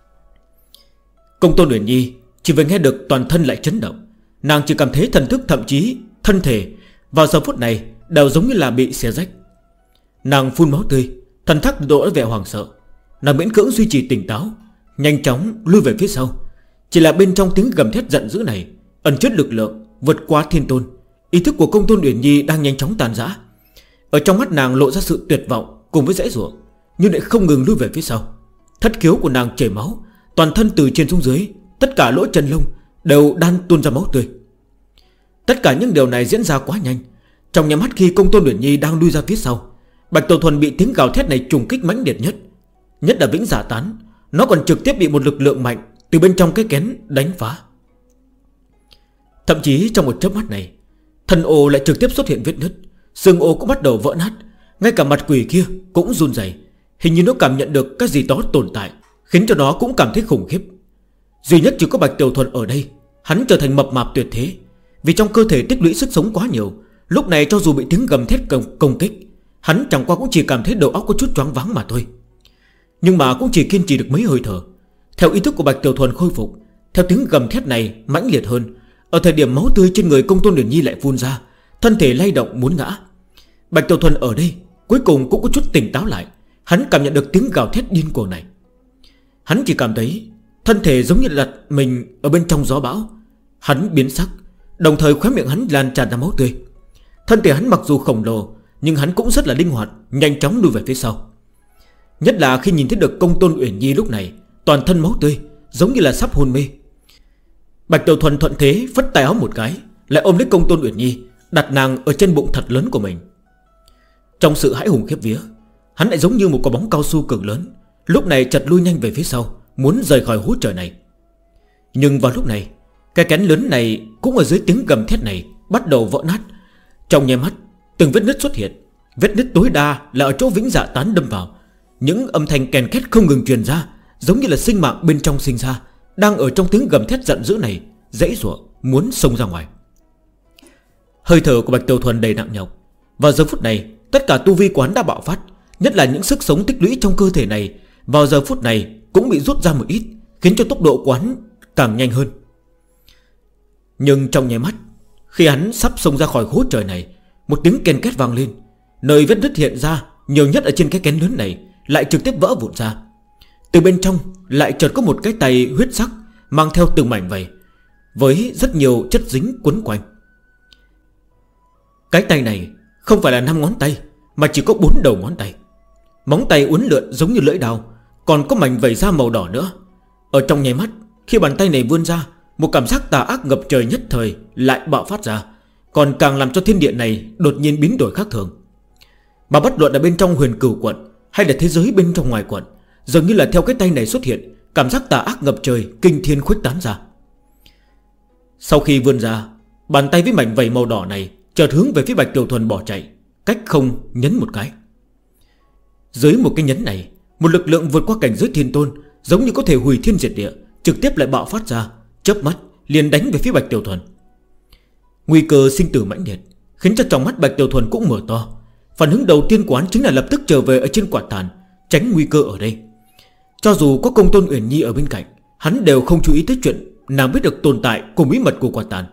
Công Tôn Uyển Nhi chỉ vừa nghe được toàn thân lại chấn động. Nàng chỉ cảm thấy thần thức, thậm chí thân thể vào giờ phút này đều giống như là bị xé rách. Nàng phun máu tươi, thần sắc đổ vẻ hoảng sợ. Nàng miễn cưỡng duy trì tỉnh táo, nhanh chóng lui về phía sau. Chỉ là bên trong tiếng gầm thét giận dữ này ẩn chứa lực lượng vượt qua thiên tôn. Ý thức của Công Tôn Uyển Nhi đang nhanh chóng tàn rã. Ở trong mắt nàng lộ ra sự tuyệt vọng cùng với giãy giụa, nhưng lại không ngừng lui về phía sau. Thất khiếu của nàng chảy máu, toàn thân từ trên xuống dưới, tất cả lỗ chân lông đều đang tuôn ra máu tươi. Tất cả những điều này diễn ra quá nhanh. Trong nháy mắt khi Công Tôn Uyển Nhi đang lui ra phía sau, Bạch Đầu Thuần bị tiếng gào thét này trùng kích mãnh liệt nhất là Vĩnh Dạ Tán. Nó còn trực tiếp bị một lực lượng mạnh từ bên trong cái kén đánh phá. Thậm chí trong một chớp mắt này, thân ô lại trực tiếp xuất hiện vết nứt, xương ô cũng bắt đầu vỡ nát. Ngay cả mặt quỷ kia cũng run rẩy, hình như nó cảm nhận được cái gì đó tồn tại, khiến cho nó cũng cảm thấy khủng khiếp. Duy nhất chỉ có Bạch Đầu Thuần ở đây, hắn trở thành mập mạp tuyệt thế. Vì trong cơ thể tích lũy sức sống quá nhiều, lúc này cho dù bị tiếng gầm thét công kích, hắn chẳng qua cũng chỉ cảm thấy đầu óc có chút choáng váng mà thôi. Nhưng mà cũng chỉ kiên trì được mấy hơi thở. Theo ý thức của Bạch Đầu Thuần khôi phục, theo tiếng gầm thét này mãnh liệt hơn, ở thời điểm máu tươi trên người Công Tôn Uyển Nhi lại phun ra, thân thể lay động muốn ngã. Bạch Đầu Thuần ở đây cuối cùng cũng có chút tỉnh táo lại. Hắn cảm nhận được tiếng gào thét điên cuồng này. Hắn chỉ cảm thấy thân thể giống như đặt mình ở bên trong gió bão. Hắn biến sắc, đồng thời khóe miệng hắn lan tràn ra máu tươi. Thân thể hắn mặc dù khổng lồ, nhưng hắn cũng rất là linh hoạt, nhanh chóng lùi về phía sau. Nhất là khi nhìn thấy được Công Tôn Uyển Nhi lúc này toàn thân máu tươi, giống như là sắp hôn mê. Bạch Đầu Thuần thuận thế phất tay áo một cái, lại ôm lấy Công Tôn Uyển Nhi, đặt nàng ở trên bụng thật lớn của mình. Trong sự hãi hùng khiếp vía, hắn lại giống như một quả bóng cao su cực lớn, lúc này chật lui nhanh về phía sau, muốn rời khỏi hố trời này. Nhưng vào lúc này, cái kén lớn này cũng ở dưới tiếng gầm thét này bắt đầu vỡ nát. Trong nháy mắt, từng vết nứt xuất hiện. Vết nứt tối đa là ở chỗ Vĩnh Dạ Tán đâm vào. Những âm thanh kèn két không ngừng truyền ra, giống như là sinh mạng bên trong sinh ra, đang ở trong tiếng gầm thét giận dữ này giãy giụa muốn xông ra ngoài. Hơi thở của Bạch Đầu Thuần đầy nặng nhọc. Vào giờ phút này, tất cả tu vi của hắn đã bạo phát, nhất là những sức sống tích lũy trong cơ thể này vào giờ phút này cũng bị rút ra một ít, khiến cho tốc độ của hắn càng nhanh hơn. Nhưng trong nháy mắt, khi hắn sắp xông ra khỏi hố trời này, một tiếng ken két vang lên. Nơi vết nứt hiện ra nhiều nhất ở trên cái kén lớn này lại trực tiếp vỡ vụn ra. Từ bên trong lại chợt có một cái tay huyết sắc mang theo từng mảnh vảy, với rất nhiều chất dính quấn quanh. Cái tay này không phải là 5 ngón tay, mà chỉ có 4 đầu ngón tay. Móng tay uốn lượn giống như lưỡi dao, còn có mảnh vảy da màu đỏ nữa. Ở trong nháy mắt, khi bàn tay này vươn ra, một cảm giác tà ác ngập trời nhất thời lại bạo phát ra, còn càng làm cho thiên địa này đột nhiên biến đổi khác thường. Mà bất luận ở bên trong Huyền Cửu quận hay là thế giới bên trong ngoài quận, dường như là theo cái tay này xuất hiện, cảm giác tà ác ngập trời kinh thiên khuếch tán ra. Sau khi vươn ra, bàn tay với mảnh vảy màu đỏ này chợt hướng về phía Bạch Tiểu Thuần bỏ chạy, cách không nhấn một cái. Dưới một cái nhấn này, một lực lượng vượt qua cảnh giới thiên tôn, giống như có thể hủy thiên diệt địa, trực tiếp lại bạo phát ra, chớp mắt liền đánh về phía Bạch Tiểu Thuần. Nguy cơ sinh tử mãnh liệt khiến cho trong mắt Bạch Tiểu Thuần cũng mở to. Phản ứng đầu tiên của hắn chính là lập tức trở về ở trên quả tàn, tránh nguy cơ ở đây. Cho dù có Công Tôn Uyển Nhi ở bên cạnh, hắn đều không chú ý tới chuyện nào biết được tồn tại cùng bí mật của quả tàn.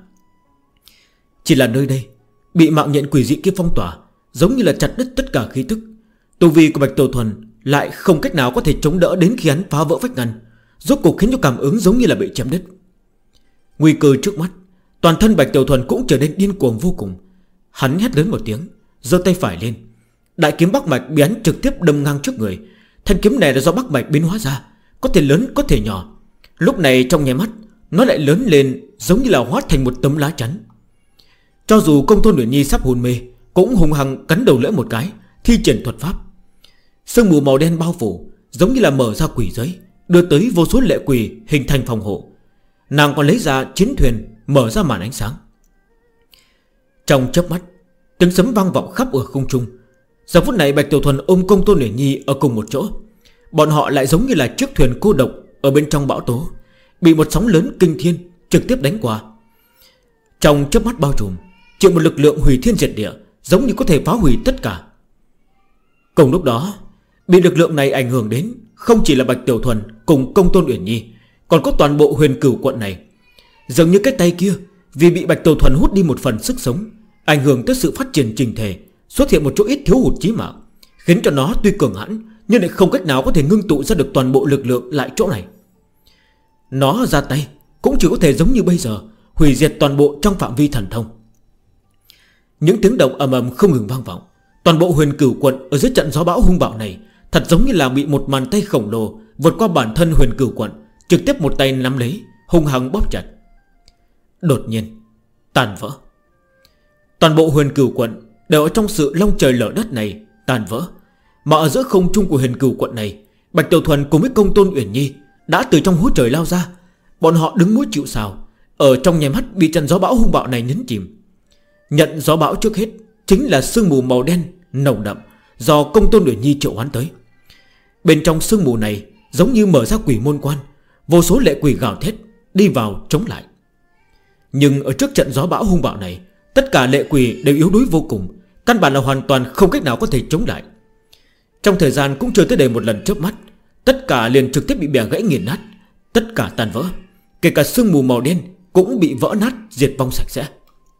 Chỉ là nơi đây bị mạng nhện quỷ dị kia phong tỏa, giống như là chặt đứt tất cả khí tức. Tu vi của Bạch Tiểu Thuần lại không cách nào có thể chống đỡ đến khi hắn phá vỡ vách ngăn, rốt cuộc khiến cho cảm ứng giống như là bị chém đứt. Nguy cơ trước mắt, toàn thân Bạch Tiểu Thuần cũng trở nên điên cuồng vô cùng. Hắn hét lớn một tiếng, giơ tay phải lên. Đại kiếm Bắc Mạch bị hắn trực tiếp đâm ngang trước người. Thanh kiếm này là do Bắc Mạch biến hóa ra, có thể lớn có thể nhỏ. Lúc này trong nháy mắt, nó lại lớn lên giống như là hóa thành một tấm lá chắn. Cho dù Công Tôn Uyển Nhi sắp hôn mê, cũng hùng hăng cắn đầu lưỡi một cái, thi triển thuật pháp. Sương mù màu đen bao phủ, giống như là mở ra quỷ giới, đưa tới vô số lệ quỷ hình thành phòng hộ. Nàng còn lấy ra chiến thuyền, mở ra màn ánh sáng. Trong chớp mắt, tiếng sấm vang vọng khắp ở không trung. Giờ phút này Bạch Tiểu Thuần ôm Công Tôn Uyển Nhi ở cùng một chỗ. Bọn họ lại giống như là chiếc thuyền cô độc ở bên trong bão tố, bị một sóng lớn kinh thiên trực tiếp đánh qua. Trong chớp mắt bao trùm, chịu một lực lượng hủy thiên diệt địa, giống như có thể phá hủy tất cả. Cùng lúc đó, bị lực lượng này ảnh hưởng đến không chỉ là Bạch Tiểu Thuần cùng Công Tôn Uyển Nhi, còn có toàn bộ Huyền Cửu quận này. Dường như cái tay kia vì bị Bạch Tiểu Thuần hút đi một phần sức sống, ảnh hưởng tới sự phát triển trình thể, xuất hiện một chỗ ít thiếu hụt chí mạng, khiến cho nó tuy cường hãn nhưng lại không cách nào có thể ngưng tụ ra được toàn bộ lực lượng lại chỗ này. Nó ra tay cũng chỉ có thể giống như bây giờ, hủy diệt toàn bộ trong phạm vi thần thông. Những tiếng động ầm ầm không ngừng vang vọng. Toàn bộ Huyền Cửu quận ở dưới trận gió bão hung bạo này thật giống như là bị một bàn tay khổng lồ vượt qua bản thân Huyền Cửu quận, trực tiếp một tay nắm lấy, hung hăng bóp chặt. Đột nhiên tan vỡ. Toàn bộ Huyền Cửu quận đều ở trong sự long trời lở đất này tan vỡ. Mà ở giữa không trung của Huyền Cửu quận này, Bạch Tiểu Thuần cùng với Công Tôn Uyển Nhi đã từ trong hố trời lao ra. Bọn họ đứng mũi chịu sào, ở trong nháy mắt bị trận gió bão hung bạo này nhấn chìm. Nhận gió bão trước hết chính là sương mù màu đen nồng đậm do Công Tôn Uyển Nhi triệu hoán tới. Bên trong sương mù này giống như mở ra quỷ môn quan, vô số lệ quỷ gào thét đi vào chống lại. Nhưng ở trước trận gió bão hung bạo này, tất cả lệ quỷ đều yếu đuối vô cùng, căn bản là hoàn toàn không cách nào có thể chống lại. Trong thời gian cũng chưa tới đầy một lần chớp mắt, tất cả liền trực tiếp bị bẻ gãy nghiền nát, tất cả tan vỡ. Kể cả sương mù màu đen cũng bị vỡ nát, diệt vong sạch sẽ.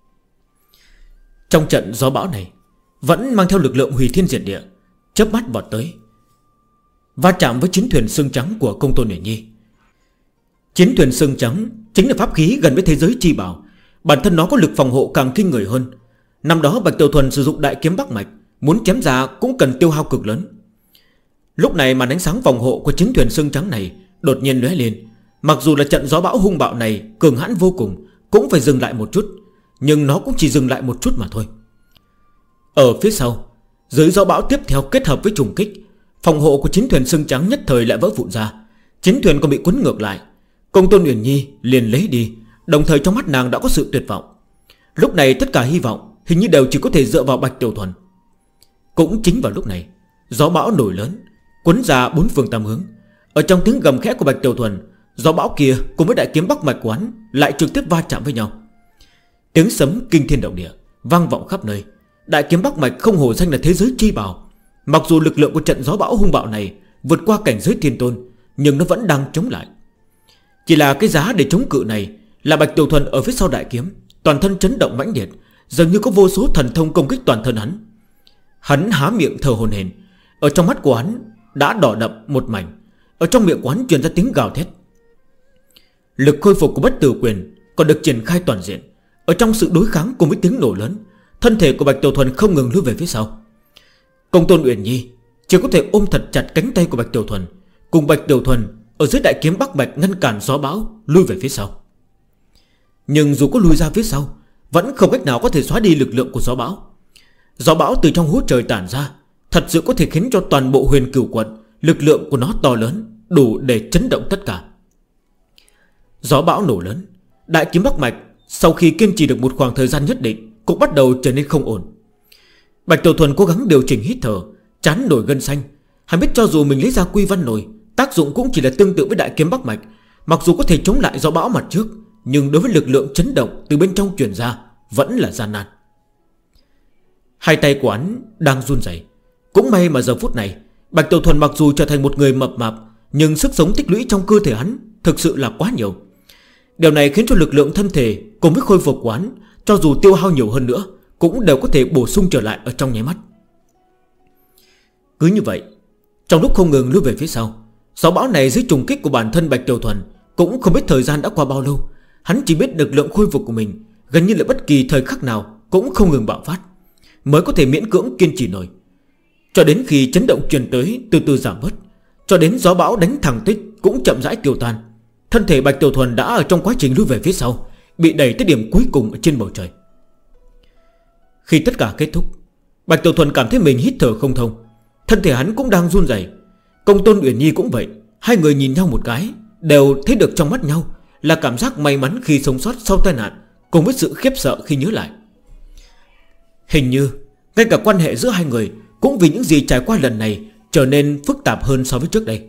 Trong trận gió bão này vẫn mang theo lực lượng hủy thiên diệt địa, chớp mắt vọt tới, va chạm với chiến thuyền xương trắng của Công Tôn Uyển Nhi. Chiến thuyền xương trắng chính là pháp khí gần với thế giới chi bảo, bản thân nó có lực phòng hộ càng kinh người hơn. Năm đó Bạch Tiểu Thuần sử dụng đại kiếm Bắc Mạch, muốn chém ra cũng cần tiêu hao cực lớn. Lúc này màn ánh sáng phòng hộ của chiến thuyền xương trắng này đột nhiên lóe lên. Mặc dù là trận gió bão hung bạo này cường hãn vô cùng, cũng phải dừng lại một chút, nhưng nó cũng chỉ dừng lại một chút mà thôi. Ở phía sau, dưới gió bão tiếp theo kết hợp với trùng kích, phòng hộ của chiến thuyền xương trắng nhất thời lại vỡ vụn ra. Chiến thuyền còn bị cuốn ngược lại. Công Tôn Uyển Nhi liền lấy đi, đồng thời trong mắt nàng đã có sự tuyệt vọng. Lúc này tất cả hy vọng hình như đều chỉ có thể dựa vào Bạch Tiểu Thuần. Cũng chính vào lúc này, gió bão nổi lớn, cuốn ra bốn phương tám hướng. Ở trong tiếng gầm khẽ của Bạch Tiểu Thuần, gió bão kia cùng với đại kiếm Bắc Mạch quán lại trực tiếp va chạm với nhau. Tiếng sấm kinh thiên động địa vang vọng khắp nơi. Đại kiếm Bắc Mạch không hổ danh là thế giới chi bảo. Mặc dù lực lượng của trận gió bão hung bạo này vượt qua cảnh giới thiên tôn, nhưng nó vẫn đang chống lại. Chỉ là cái giá để chống cự này là Bạch Tiểu Thuần ở phía sau đại kiếm, toàn thân chấn động mãnh liệt, dường như có vô số thần thông công kích toàn thân hắn. Hắn há miệng thở hổn hển, ở trong mắt của hắn đã đỏ đậm một mảnh, ở trong miệng của hắn truyền ra tiếng gào thét. Lực khôi phục của bất tử quyền còn được triển khai toàn diện. Ở trong sự đối kháng cùng với tiếng nổ lớn, thân thể của Bạch Tiểu Thuần không ngừng lùi về phía sau. Công Tôn Uyển Nhi chỉ có thể ôm thật chặt cánh tay của Bạch Tiểu Thuần, cùng Bạch Tiểu Thuần ở dưới đại kiếm Bắc Mạch ngăn cản gió bão lùi về phía sau. Nhưng dù có lùi ra phía sau, vẫn không cách nào có thể xóa đi lực lượng của gió bão. Gió bão từ trong hố trời tản ra, thật sự có thể khiến cho toàn bộ Huyền Cửu quận lực lượng của nó to lớn, đủ để chấn động tất cả. Gió bão nổ lớn, đại kiếm Bắc Mạch sau khi kiên trì được một khoảng thời gian nhất định cũng bắt đầu trở nên không ổn. Bạch Tiểu Thuần cố gắng điều chỉnh hít thở, trán nổi gân xanh. Hắn biết cho dù mình lấy ra Quy Văn Nổi, tác dụng cũng chỉ là tương tự với đại kiếm Bắc Mạch. Mặc dù có thể chống lại gió bão mặt trước, nhưng đối với lực lượng chấn động từ bên trong truyền ra vẫn là gian nan. Hai tay của hắn đang run rẩy. Cũng may mà giờ phút này Bạch Tiểu Thuần mặc dù trở thành một người mập mạp, nhưng sức sống tích lũy trong cơ thể hắn thực sự là quá nhiều. Điều này khiến cho lực lượng thân thể cùng với khôi phục của hắn, cho dù tiêu hao nhiều hơn nữa, cũng đều có thể bổ sung trở lại ở trong nháy mắt. Cứ như vậy, trong lúc không ngừng lùi về phía sau, gió bão này dưới trùng kích của bản thân Bạch Tiểu Thuần cũng không biết thời gian đã qua bao lâu. Hắn chỉ biết lực lượng khôi phục của mình gần như là bất kỳ thời khắc nào cũng không ngừng bạo phát, mới có thể miễn cưỡng kiên trì nổi. Cho đến khi chấn động truyền tới từ từ giảm bớt, cho đến gió bão đánh thẳng tích cũng chậm rãi tiêu tan, thân thể Bạch Tiểu Thuần đã ở trong quá trình lùi về phía sau, bị đẩy tới điểm cuối cùng ở trên bầu trời. Khi tất cả kết thúc, Bạch Tiểu Thuần cảm thấy mình hít thở không thông, thân thể hắn cũng đang run rẩy. Công Tôn Uyển Nhi cũng vậy. Hai người nhìn nhau một cái, đều thấy được trong mắt nhau là cảm giác may mắn khi sống sót sau tai nạn, cùng với sự khiếp sợ khi nhớ lại. Hình như ngay cả quan hệ giữa hai người cũng vì những gì trải qua lần này trở nên phức tạp hơn so với trước đây.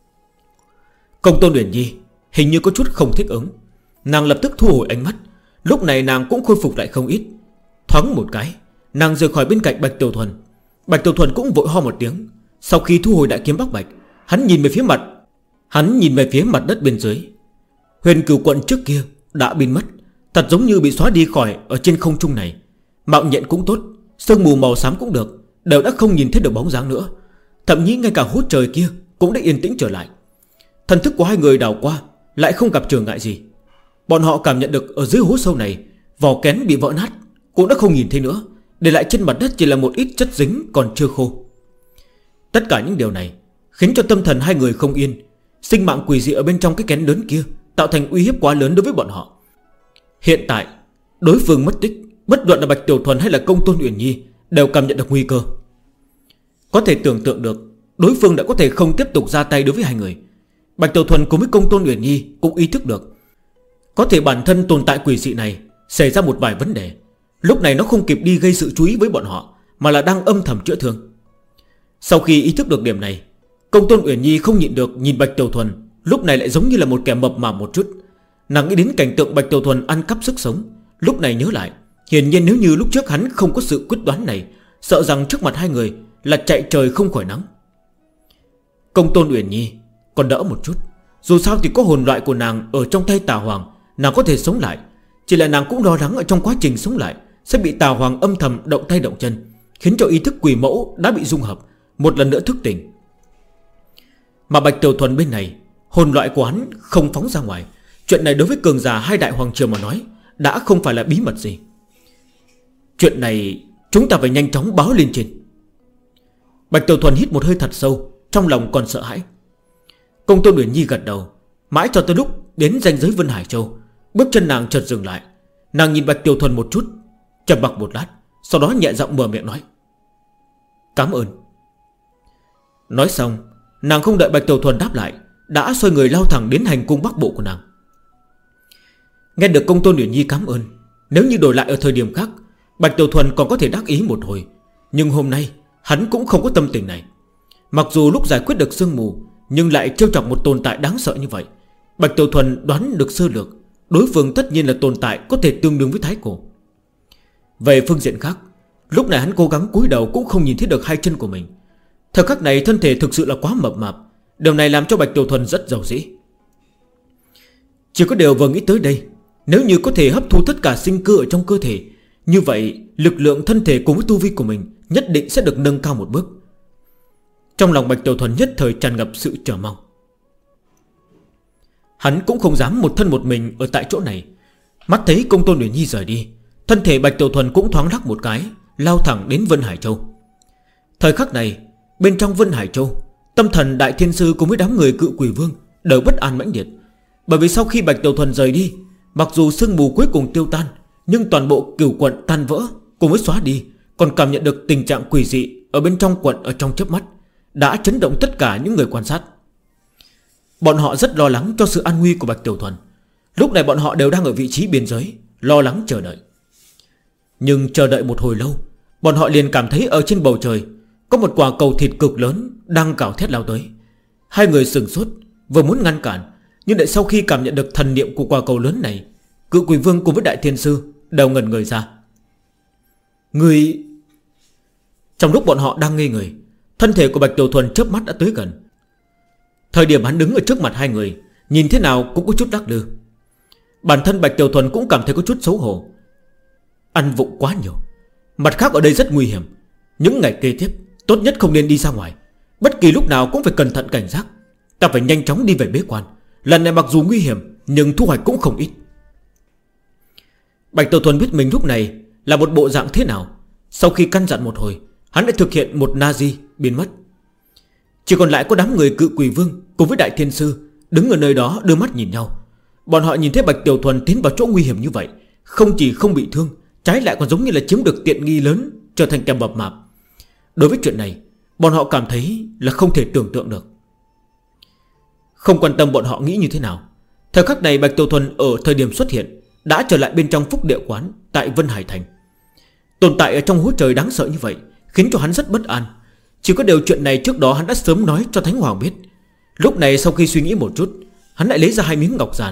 Công Tôn Uyển Nhi hình như có chút không thích ứng. Nàng lập tức thu hồi ánh mắt. Lúc này nàng cũng khôi phục lại không ít. Thoáng một cái, nàng rời khỏi bên cạnh Bạch Tiểu Thuần. Bạch Tiểu Thuần cũng vội ho một tiếng. Sau khi thu hồi đại kiếm Bắc Bạch, hắn nhìn về phía mặt đất bên dưới. Huyền Cửu quận trước kia đã biến mất, thật giống như bị xóa đi khỏi ở trên không trung này. Mạo nhện cũng tốt, sương mù màu xám cũng được, đều đã không nhìn thấy được bóng dáng nữa. Thậm chí ngay cả hố trời kia cũng đã yên tĩnh trở lại. Thần thức của hai người đảo qua lại không gặp trở ngại gì. Bọn họ cảm nhận được ở dưới hố sâu này, vỏ kén bị vỡ nát cũng đã không nhìn thấy nữa, để lại trên mặt đất chỉ là một ít chất dính còn chưa khô. Tất cả những điều này khiến cho tâm thần hai người không yên. Sinh mạng quỷ dị ở bên trong cái kén lớn kia tạo thành uy hiếp quá lớn đối với bọn họ. Hiện tại đối phương mất tích, bất luận là Bạch Tiểu Thuần hay là Công Tôn Uyển Nhi đều cảm nhận được nguy cơ. Có thể tưởng tượng được đối phương đã có thể không tiếp tục ra tay đối với hai người. Bạch Tiểu Thuần cùng với Công Tôn Uyển Nhi cũng ý thức được có thể bản thân tồn tại quỷ dị này xảy ra một vài vấn đề. Lúc này nó không kịp đi gây sự chú ý với bọn họ, mà là đang âm thầm chữa thương. Sau khi ý thức được điểm này, Công Tôn Uyển Nhi không nhịn được nhìn Bạch Tiểu Thuần, lúc này lại giống như là một kẻ mập mạp một chút. Nàng nghĩ đến cảnh tượng Bạch Tiểu Thuần ăn cắp sức sống, lúc này nhớ lại, hiển nhiên nếu như lúc trước hắn không có sự quyết đoán này, sợ rằng trước mặt hai người là chạy trời không khỏi nắng. Công Tôn Uyển Nhi còn đỡ một chút, dù sao thì có hồn loại của nàng ở trong tay Tà Hoàng, nàng có thể sống lại. Chỉ là nàng cũng lo lắng ở trong quá trình sống lại sẽ bị Tà Hoàng âm thầm động tay động chân, khiến cho ý thức quỷ mẫu đã bị dung hợp, một lần nữa thức tỉnh. Mà Bạch Tiểu Thuần bên này, hồn loại của hắn không phóng ra ngoài. Chuyện này đối với cường giả hai đại hoàng triều mà nói đã không phải là bí mật gì. Chuyện này chúng ta phải nhanh chóng báo lên trên. Bạch Tiểu Thuần hít một hơi thật sâu, trong lòng còn sợ hãi. Công Tôn Uyển Nhi gật đầu. Mãi cho tới lúc đến ranh giới Vân Hải Châu, bước chân nàng chợt dừng lại. Nàng nhìn Bạch Tiểu Thuần một chút, trầm mặc một lát, sau đó nhẹ giọng mở miệng nói: "Cảm ơn." Nói xong, nàng không đợi Bạch Tiểu Thuần đáp lại, đã xoay người lao thẳng đến hành cung bắc bộ của nàng. Nghe được Công Tôn Uyển Nhi cảm ơn, nếu như đổi lại ở thời điểm khác, Bạch Tiểu Thuần còn có thể đắc ý một hồi. Nhưng hôm nay hắn cũng không có tâm tình này. Mặc dù lúc giải quyết được sương mù, nhưng lại trêu chọc một tồn tại đáng sợ như vậy. Bạch Tiểu Thuần đoán được sơ lược, đối phương tất nhiên là tồn tại có thể tương đương với Thái Cổ. Về phương diện khác, lúc này hắn cố gắng cúi đầu cũng không nhìn thấy được hai chân của mình. Thời khắc này thân thể thực sự là quá mập mạp. Điều này làm cho Bạch Tiểu Thuần rất giàu dĩ. Chỉ có điều vừa nghĩ tới đây, nếu như có thể hấp thu tất cả sinh cơ ở trong cơ thể, như vậy lực lượng thân thể cùng với tu vi của mình nhất định sẽ được nâng cao một bước. Trong lòng Bạch Tiểu Thuần nhất thời tràn ngập sự chờ mong. Hắn cũng không dám một thân một mình ở tại chỗ này. Mắt thấy Công Tôn Uyển Nhi rời đi, thân thể Bạch Tiểu Thuần cũng thoáng lắc một cái, lao thẳng đến Vân Hải Châu. Thời khắc này, bên trong Vân Hải Châu, tâm thần Đại Thiên Sư cùng với đám người Cự Quỷ Vương đều bất an mãnh liệt. Bởi vì sau khi Bạch Tiểu Thuần rời đi, Mặc dù sương mù cuối cùng tiêu tan, nhưng toàn bộ cửu quận tan vỡ cùng với xóa đi, còn cảm nhận được tình trạng quỷ dị ở bên trong quận ở trong chớp mắt, đã chấn động tất cả những người quan sát. Bọn họ rất lo lắng cho sự an nguy của Bạch Tiểu Thuần. Lúc này bọn họ đều đang ở vị trí biên giới, lo lắng chờ đợi. Nhưng chờ đợi một hồi lâu, bọn họ liền cảm thấy ở trên bầu trời có một quả cầu thịt cực lớn đang gào thét lao tới. Hai người sừng sốt, vừa muốn ngăn cản, nhưng đợi sau khi cảm nhận được thần niệm của quả cầu lớn này, Cự Quỷ Vương cùng với Đại Thiên Sư đều ngẩn người ra. Người... Trong lúc bọn họ đang ngây người, thân thể của Bạch Tiểu Thuần chớp mắt đã tới gần. Thời điểm hắn đứng ở trước mặt hai người, nhìn thế nào cũng có chút đắc lư. Bản thân Bạch Tiểu Thuần cũng cảm thấy có chút xấu hổ. Ăn vụng quá nhiều. Mặt khác ở đây rất nguy hiểm. Những ngày kế tiếp tốt nhất không nên đi ra ngoài. Bất kỳ lúc nào cũng phải cẩn thận cảnh giác. Ta phải nhanh chóng đi về bế quan. Lần này mặc dù nguy hiểm, nhưng thu hoạch cũng không ít. Bạch Tiểu Thuần biết mình lúc này là một bộ dạng thế nào. Sau khi căn dặn một hồi, hắn đã thực hiện một Nazi biến mất. Chỉ còn lại có đám người Cự Quỷ Vương cùng với Đại Thiên Sư đứng ở nơi đó đưa mắt nhìn nhau. Bọn họ nhìn thấy Bạch Tiểu Thuần tiến vào chỗ nguy hiểm như vậy, không chỉ không bị thương, trái lại còn giống như là chiếm được tiện nghi lớn, trở thành kẻ mập mạp. Đối với chuyện này, bọn họ cảm thấy là không thể tưởng tượng được. Không quan tâm bọn họ nghĩ như thế nào, thời khắc này Bạch Tiểu Thuần ở thời điểm xuất hiện đã trở lại bên trong Phúc Địa Quán tại Vân Hải Thành. Tồn tại ở trong hố trời đáng sợ như vậy khiến cho hắn rất bất an. Chỉ có điều chuyện này trước đó hắn đã sớm nói cho Thánh Hoàng biết. Lúc này sau khi suy nghĩ một chút, hắn lại lấy ra hai miếng ngọc giản.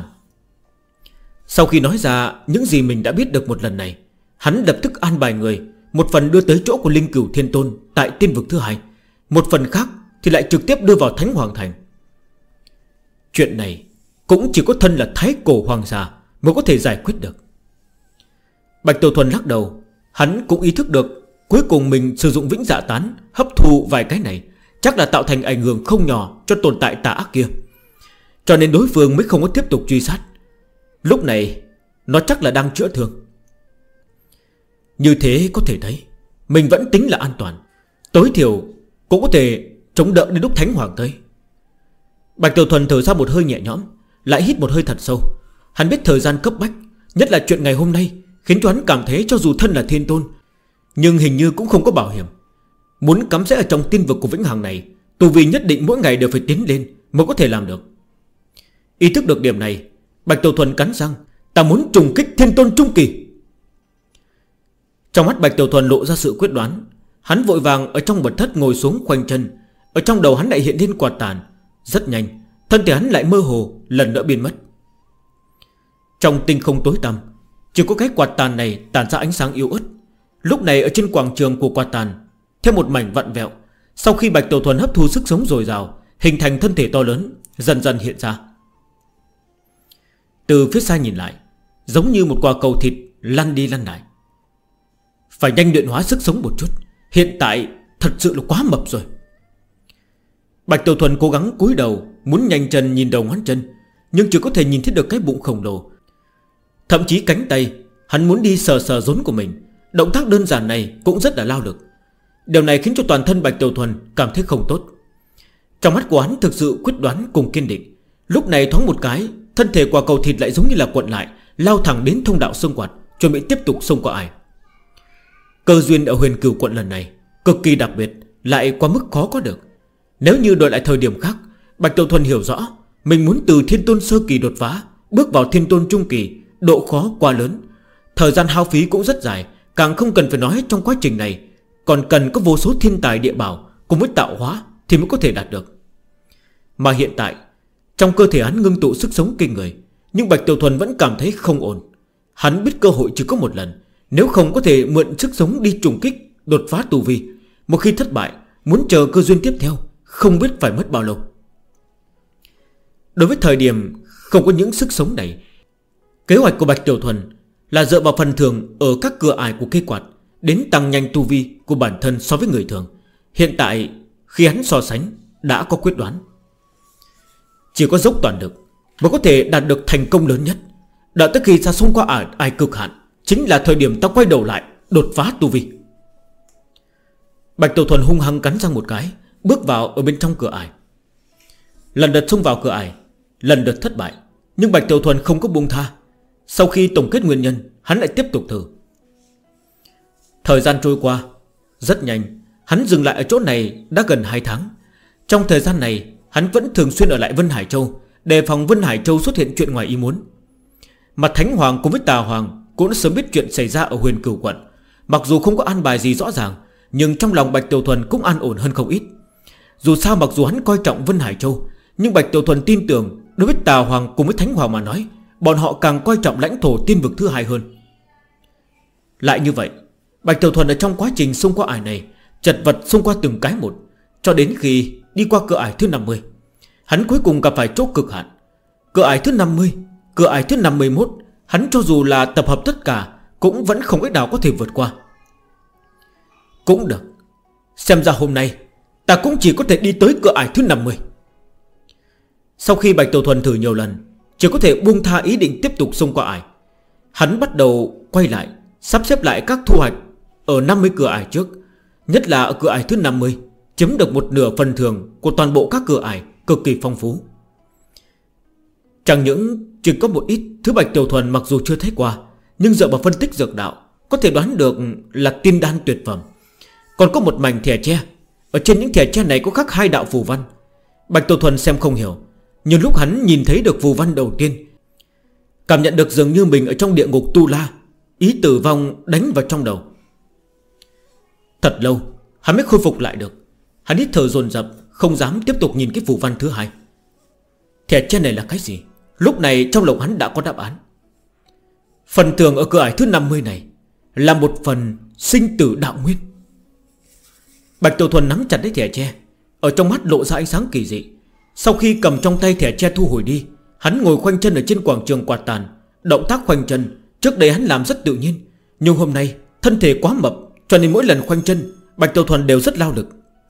Sau khi nói ra những gì mình đã biết được một lần này, hắn lập tức an bài người, một phần đưa tới chỗ của Linh Cửu Thiên Tôn tại Tiên Vực thứ hai, một phần khác thì lại trực tiếp đưa vào Thánh Hoàng Thành. Chuyện này cũng chỉ có thân là Thái Cổ Hoàng Giả mới có thể giải quyết được. Bạch Tiểu Thuần lắc đầu. Hắn cũng ý thức được cuối cùng mình sử dụng Vĩnh Dạ Tán hấp thu vài cái này chắc là tạo thành ảnh hưởng không nhỏ cho tồn tại tà ác kia, cho nên đối phương mới không có tiếp tục truy sát. Lúc này nó chắc là đang chữa thương. Như thế có thể thấy mình vẫn tính là an toàn, tối thiểu cũng có thể chống đỡ đến lúc Thánh Hoàng tới. Bạch Tiểu Thuần thở ra một hơi nhẹ nhõm, lại hít một hơi thật sâu. Hắn biết thời gian cấp bách, nhất là chuyện ngày hôm nay khiến cho hắn cảm thấy cho dù thân là Thiên Tôn, nhưng hình như cũng không có bảo hiểm. Muốn cắm rễ ở trong tiên vực của Vĩnh Hằng này, tu vi nhất định mỗi ngày đều phải tiến lên mới có thể làm được. Ý thức được điểm này, Bạch Tiểu Thuần cắn răng. Ta muốn trùng kích Thiên Tôn Trung Kỳ. Trong mắt Bạch Tiểu Thuần lộ ra sự quyết đoán. Hắn vội vàng ở trong mật thất ngồi xuống khoanh chân. Ở trong đầu hắn lại hiện lên quạt tàn. Rất nhanh, thân thể hắn lại mơ hồ, lần nữa biến mất. Trong tinh không tối tăm, chỉ có cái quạt tàn này tàn ra ánh sáng yếu ớt. Lúc này ở trên quảng trường của quạt tàn, theo một mảnh vặn vẹo, sau khi Bạch Tiểu Thuần hấp thu sức sống dồi dào, hình thành thân thể to lớn, dần dần hiện ra. Từ phía xa nhìn lại, giống như một quả cầu thịt lăn đi lăn lại. Phải nhanh luyện hóa sức sống một chút, hiện tại thật sự là quá mập rồi. Bạch Tiểu Thuần cố gắng cúi đầu, muốn nhanh chân nhìn đầu ngón chân, nhưng chỉ có thể nhìn thấy được cái bụng khổng lồ. Thậm chí cánh tay, hắn muốn đi sờ sờ rốn của mình. Động tác đơn giản này cũng rất là lao lực. Điều này khiến cho toàn thân Bạch Tiểu Thuần cảm thấy không tốt. Trong mắt của hắn thực sự quyết đoán cùng kiên định. Lúc này thoáng một cái, thân thể quả cầu thịt lại giống như là cuộn lại, lao thẳng đến thông đạo xương quạt, chuẩn bị tiếp tục xông qua ải. Cơ duyên ở Huyền Cửu quận lần này cực kỳ đặc biệt, lại quá mức khó có được. Nếu như đổi lại thời điểm khác, Bạch Tiểu Thuần hiểu rõ mình muốn từ Thiên Tôn Sơ Kỳ đột phá, bước vào Thiên Tôn Trung Kỳ, độ khó quá lớn, thời gian hao phí cũng rất dài. Càng không cần phải nói trong quá trình này còn cần có vô số thiên tài địa bảo cùng với tạo hóa thì mới có thể đạt được. Mà hiện tại trong cơ thể hắn ngưng tụ sức sống kinh người, nhưng Bạch Tiểu Thuần vẫn cảm thấy không ổn. Hắn biết cơ hội chỉ có một lần, nếu không có thể mượn sức sống đi trùng kích, đột phá tu vi. Một khi thất bại, muốn chờ cơ duyên tiếp theo không biết phải mất bao lâu. Đối với thời điểm không có những sức sống này, kế hoạch của Bạch Tiểu Thuần là dựa vào phần thưởng ở các cửa ải của cây quạt đến tăng nhanh tu vi của bản thân so với người thường. Hiện tại khi hắn so sánh đã có quyết đoán. Chỉ có dốc toàn lực mới có thể đạt được thành công lớn nhất. Đợi tới khi ra xông qua ải cực hạn, chính là thời điểm ta quay đầu lại đột phá tu vi. Bạch Tiểu Thuần hung hăng cắn răng một cái, bước vào ở bên trong cửa ải. Lần lượt xông vào cửa ải, lần lượt thất bại, nhưng Bạch Tiểu Thuần không có buông tha. Sau khi tổng kết nguyên nhân, hắn lại tiếp tục thử. Thời gian trôi qua rất nhanh. Hắn dừng lại ở chỗ này đã gần 2 tháng. Trong thời gian này hắn vẫn thường xuyên ở lại Vân Hải Châu, đề phòng Vân Hải Châu xuất hiện chuyện ngoài ý muốn. Mà Thánh Hoàng cùng với Tà Hoàng cũng đã sớm biết chuyện xảy ra ở Huyền Cửu quận. Mặc dù không có an bài gì rõ ràng, nhưng trong lòng Bạch Tiểu Thuần cũng an ổn hơn không ít. Dù sao mặc dù hắn coi trọng Vân Hải Châu, nhưng Bạch Tiểu Thuần tin tưởng đối với Tà Hoàng cùng với Thánh Hoàng mà nói, bọn họ càng coi trọng lãnh thổ tiên vực thứ hai hơn. Lại như vậy, Bạch Tiểu Thuần ở trong quá trình xông qua ải này chật vật xông qua từng cái một, cho đến khi đi qua cửa ải thứ 50. Hắn cuối cùng gặp phải chỗ cực hạn. Cửa ải thứ 50, cửa ải thứ 51, hắn cho dù là tập hợp tất cả cũng vẫn không cách nào có thể vượt qua. Cũng được, xem ra hôm nay ta cũng chỉ có thể đi tới cửa ải thứ 50. Sau khi Bạch Tiểu Thuần thử nhiều lần, chỉ có thể buông tha ý định tiếp tục xông qua ải. Hắn bắt đầu quay lại, sắp xếp lại các thu hoạch ở 50 cửa ải trước. Nhất là ở cửa ải thứ 50, chiếm được một nửa phần thưởng của toàn bộ các cửa ải, cực kỳ phong phú. Chẳng những chỉ có một ít thứ Bạch Tiểu Thuần mặc dù chưa thấy qua, nhưng dựa vào phân tích dược đạo có thể đoán được là tiên đan tuyệt phẩm. Còn có một mảnh thẻ tre, ở trên những thẻ tre này có khắc 2 đạo phù văn. Bạch Tiểu Thuần xem không hiểu, nhưng lúc hắn nhìn thấy được phù văn đầu tiên, cảm nhận được dường như mình ở trong địa ngục Tu La. Ý tử vong đánh vào trong đầu. Thật lâu hắn mới khôi phục lại được. Hắn hít thở dồn dập, không dám tiếp tục nhìn cái phù văn thứ 2. Thẻ tre này là cái gì? Lúc này trong lòng hắn đã có đáp án. Phần thưởng ở cửa ải thứ 50 này là một phần sinh tử đạo nguyên. Bạch Tiểu Thuần nắm chặt lấy thẻ tre, ở trong mắt lộ ra ánh sáng kỳ dị. Sau khi cầm trong tay thẻ tre thu hồi đi, hắn ngồi khoanh chân ở trên quảng trường quạt tàn. Động tác khoanh chân trước đây hắn làm rất tự nhiên, nhưng hôm nay thân thể quá mập, cho nên mỗi lần khoanh chân Bạch Tiểu Thuần đều rất lao lực.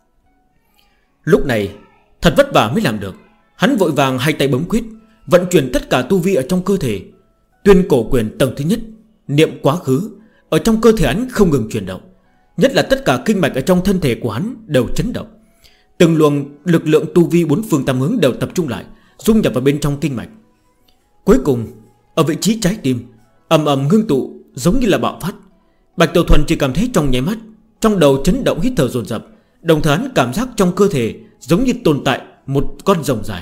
Lúc này thật vất vả mới làm được. Hắn vội vàng hai tay bấm quyết, vận chuyển tất cả tu vi ở trong cơ thể. Tuyên cổ quyền tầng thứ nhất, niệm quá khứ, ở trong cơ thể hắn không ngừng chuyển động. Nhất là tất cả kinh mạch ở trong thân thể của hắn đều chấn động. Từng luồng lực lượng tu vi 4 phương 8 hướng đều tập trung lại, dung nhập vào bên trong kinh mạch. Cuối cùng ở vị trí trái tim ầm ầm ngưng tụ, giống như là bạo phát. Bạch Tiểu Thuần chỉ cảm thấy trong nháy mắt, trong đầu chấn động, hít thở dồn dập. Đồng thời hắn cảm giác trong cơ thể giống như tồn tại một con rồng dài.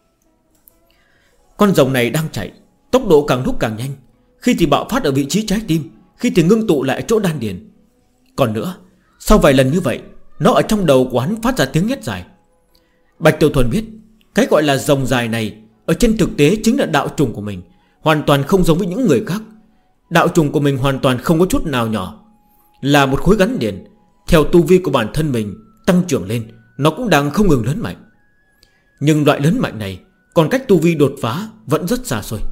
Con rồng này đang chạy, tốc độ càng lúc càng nhanh. Khi thì bạo phát ở vị trí trái tim, khi thì ngưng tụ lại ở chỗ đan điền. Còn nữa, sau vài lần như vậy, nó ở trong đầu của hắn phát ra tiếng hét dài. Bạch Tiểu Thuần biết, cái gọi là rồng dài này ở trên thực tế chính là đạo trùng của mình, hoàn toàn không giống với những người khác. Đạo trùng của mình hoàn toàn không có chút nào nhỏ, là một khối gắn liền. Theo tu vi của bản thân mình tăng trưởng lên, nó cũng đang không ngừng lớn mạnh. Nhưng loại lớn mạnh này còn cách tu vi đột phá vẫn rất xa xôi.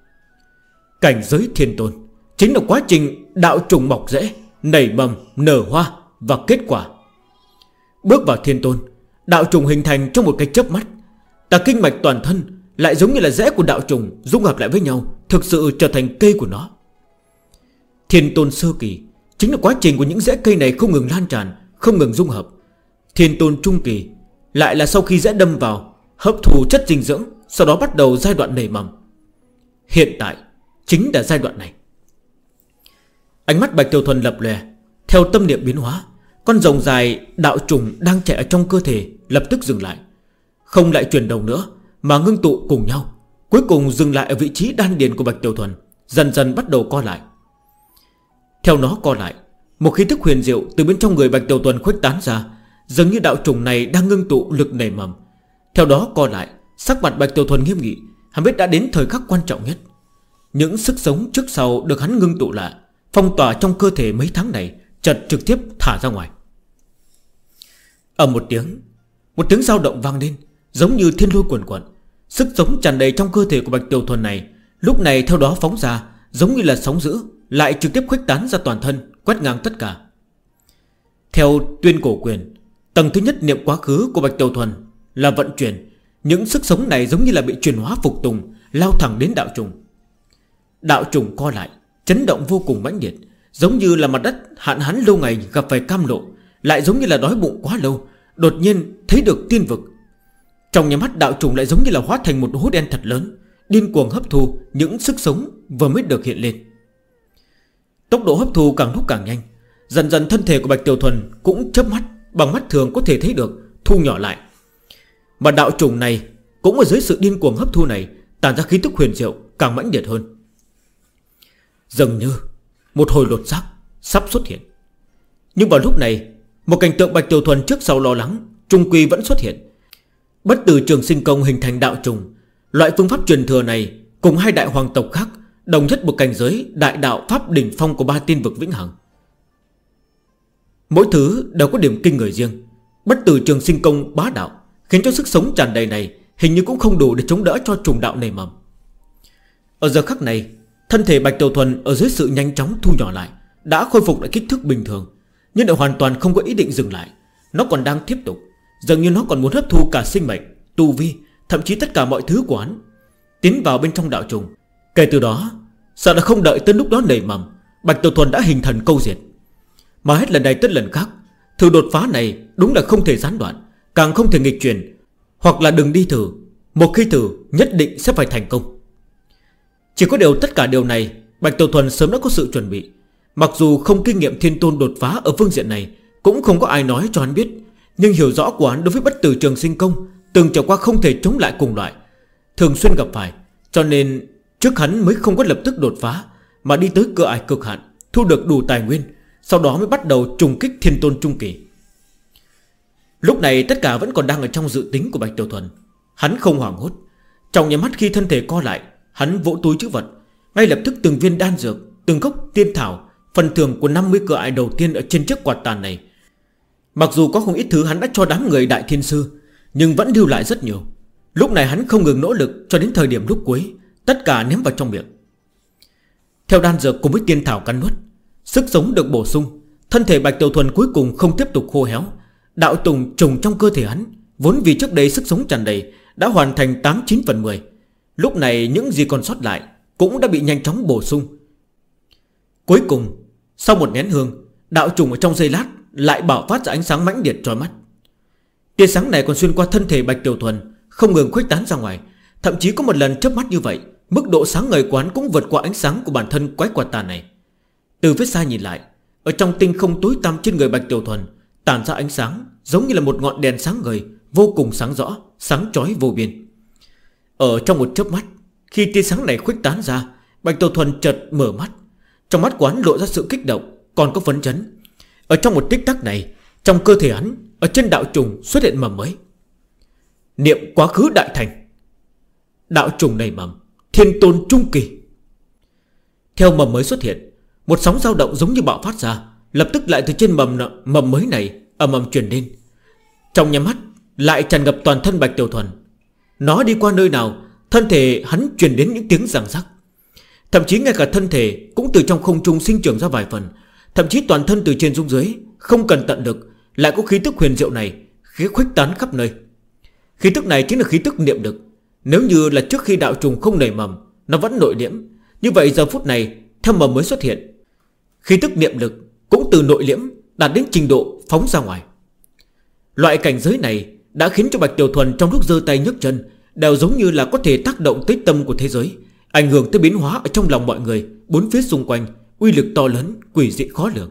Cảnh giới thiên tôn chính là quá trình đạo trùng mọc rễ, nảy mầm, nở hoa và kết quả. Bước vào thiên tôn, đạo trùng hình thành trong một cái chớp mắt. Tà kinh mạch toàn thân lại giống như là rễ của đạo trùng dung hợp lại với nhau, thực sự trở thành cây của nó. Thiên tôn sơ kỳ chính là quá trình của những rễ cây này không ngừng lan tràn, không ngừng dung hợp. Thiên tôn trung kỳ lại là sau khi rễ đâm vào, hấp thụ chất dinh dưỡng, sau đó bắt đầu giai đoạn nảy mầm. Hiện tại chính là giai đoạn này. Ánh mắt Bạch Tiểu Thuần lập lòe, theo tâm niệm biến hóa, con rồng dài đạo trùng đang chạy ở trong cơ thể lập tức dừng lại, không lại chuyển động nữa, mà ngưng tụ cùng nhau. Cuối cùng dừng lại ở vị trí đan điền của Bạch Tiểu Thuần, dần dần bắt đầu co lại. Theo nó co lại, một khí thức huyền diệu từ bên trong người Bạch Tiểu Thuần khuếch tán ra, dường như đạo trùng này đang ngưng tụ lực nảy mầm. Theo đó co lại, sắc mặt Bạch Tiểu Thuần nghiêm nghị. Hắn biết đã đến thời khắc quan trọng nhất. Những sức sống trước sau được hắn ngưng tụ lại, phong tỏa trong cơ thể mấy tháng này, chợt trực tiếp thả ra ngoài. Ầm một tiếng dao động vang lên, giống như thiên lôi cuồn cuộn. Sức sống tràn đầy trong cơ thể của Bạch Tiểu Thuần này lúc này theo đó phóng ra, giống như là sóng dữ, lại trực tiếp khuếch tán ra toàn thân, quét ngang tất cả. Theo tuyên cổ quyền, tầng thứ nhất niệm quá khứ của Bạch Tiểu Thuần là vận chuyển. Những sức sống này giống như là bị chuyển hóa phục tùng, lao thẳng đến đạo trùng. Đạo trùng co lại, chấn động vô cùng mãnh liệt, giống như là mặt đất hạn hán lâu ngày gặp phải cam lộ, lại giống như là đói bụng quá lâu, đột nhiên thấy được tiên vực. Trong nhà mắt đạo trùng lại giống như là hóa thành một hố đen thật lớn, điên cuồng hấp thu những sức sống vừa mới được hiện lên. Tốc độ hấp thu càng lúc càng nhanh. Dần dần thân thể của Bạch Tiểu Thuần cũng chớp mắt, bằng mắt thường có thể thấy được, thu nhỏ lại. Mà đạo trùng này cũng ở dưới sự điên cuồng hấp thu này tản ra khí tức huyền diệu càng mãnh liệt hơn. Dường như một hồi lột xác sắp xuất hiện. Nhưng vào lúc này, một cảnh tượng Bạch Tiểu Thuần trước sau lo lắng trung quy vẫn xuất hiện. Bất tử trường sinh công hình thành đạo trùng. Loại phương pháp truyền thừa này cùng hai đại hoàng tộc khác đồng nhất một cảnh giới đại đạo pháp đỉnh phong của 3 tiên vực vĩnh hằng. Mỗi thứ đều có điểm kinh người riêng. Bất tử trường sinh công bá đạo khiến cho sức sống tràn đầy này hình như cũng không đủ để chống đỡ cho trùng đạo nảy mầm. Ở giờ khắc này, thân thể Bạch Tiểu Thuần ở dưới sự nhanh chóng thu nhỏ lại đã khôi phục lại kích thước bình thường, nhưng lại hoàn toàn không có ý định dừng lại. Nó còn đang tiếp tục, dường như nó còn muốn hấp thu cả sinh mệnh, tu vi, thậm chí tất cả mọi thứ của hắn, tiến vào bên trong đạo trùng. Kể từ đó, sợ là không đợi tới lúc đó nảy mầm, Bạch Tiểu Thuần đã hình thần câu diệt. Mà hết lần này tới lần khác, thử đột phá này đúng là không thể gián đoạn, càng không thể nghịch chuyển. Hoặc là đừng đi thử, một khi thử nhất định sẽ phải thành công. Chỉ có điều tất cả điều này Bạch Tiểu Thuần sớm đã có sự chuẩn bị. Mặc dù không kinh nghiệm thiên tôn đột phá ở phương diện này, cũng không có ai nói cho hắn biết, nhưng hiểu rõ của hắn đối với bất tử trường sinh công từng trải qua không thể chống lại cùng loại, thường xuyên gặp phải. Cho nên trước hắn mới không có lập tức đột phá, mà đi tới cửa ải cực hạn, thu được đủ tài nguyên, sau đó mới bắt đầu trùng kích thiên tôn trung kỳ. Lúc này tất cả vẫn còn đang ở trong dự tính của Bạch Tiểu Thuần. Hắn không hoảng hốt. Trong nháy mắt khi thân thể co lại, hắn vỗ túi trữ vật, ngay lập tức từng viên đan dược, từng gốc tiên thảo, phần thưởng của 50 cửa ải đầu tiên ở trên chiếc quạt tàn này. Mặc dù có không ít thứ hắn đã cho đám người Đại Thiên Sư, nhưng vẫn lưu lại rất nhiều. Lúc này hắn không ngừng nỗ lực cho đến thời điểm lúc cuối, tất cả ném vào trong miệng. Theo đan dược cùng với tiên thảo cắn nuốt, sức sống được bổ sung, thân thể Bạch Tiểu Thuần cuối cùng không tiếp tục khô héo. Đạo tùng trùng trong cơ thể hắn vốn vì trước đây sức sống tràn đầy đã hoàn thành 89 phần 10. Lúc này những gì còn sót lại cũng đã bị nhanh chóng bổ sung. Cuối cùng, sau một nén hương, đạo trùng ở trong giây lát lại bạo phát ra ánh sáng mãnh liệt chói mắt. Tia sáng này còn xuyên qua thân thể Bạch Tiểu Thuần, không ngừng khuếch tán ra ngoài. Thậm chí có một lần chớp mắt như vậy, mức độ sáng ngời quán cũng vượt qua ánh sáng của bản thân quái quạt tàn này. Từ phía xa nhìn lại, ở trong tinh không tối tăm trên người Bạch Tiểu Thuần tản ra ánh sáng giống như là một ngọn đèn sáng ngời, vô cùng sáng rõ, sáng chói vô biên. Ở trong một chớp mắt, khi tia sáng này khuếch tán ra, Bạch Tiểu Thuần chợt mở mắt. Trong mắt quán lộ ra sự kích động, còn có phấn chấn. Ở trong một tích tắc này, trong cơ thể hắn, ở trên đạo trùng xuất hiện mầm mới. Niệm quá khứ đại thành. Đạo trùng này mầm thiên tôn trung kỳ. Theo mầm mới xuất hiện, một sóng dao động giống như bạo phát ra, lập tức lại từ trên mầm mới này ầm ầm truyền lên. Trong nhắm mắt lại tràn ngập toàn thân Bạch Tiểu Thuần. Nó đi qua nơi nào, thân thể hắn truyền đến những tiếng răng rắc. Thậm chí ngay cả thân thể cũng từ trong không trung sinh trưởng ra vài phần. Thậm chí toàn thân từ trên xuống dưới, không cần tận lực, lại có khí tức huyền diệu này khuếch tán khắp nơi. Khí tức này chính là khí tức niệm lực. Nếu như là trước khi đạo trùng không nảy mầm, nó vẫn nội liễm, như vậy giờ phút này theo mầm mới xuất hiện, khí tức niệm lực cũng từ nội liễm đạt đến trình độ phóng ra ngoài. Loại cảnh giới này đã khiến cho Bạch Tiểu Thuần trong lúc giơ tay nhấc chân đều giống như là có thể tác động tới tâm của thế giới, ảnh hưởng tới biến hóa ở trong lòng mọi người bốn phía xung quanh, uy lực to lớn, quỷ dị khó lường.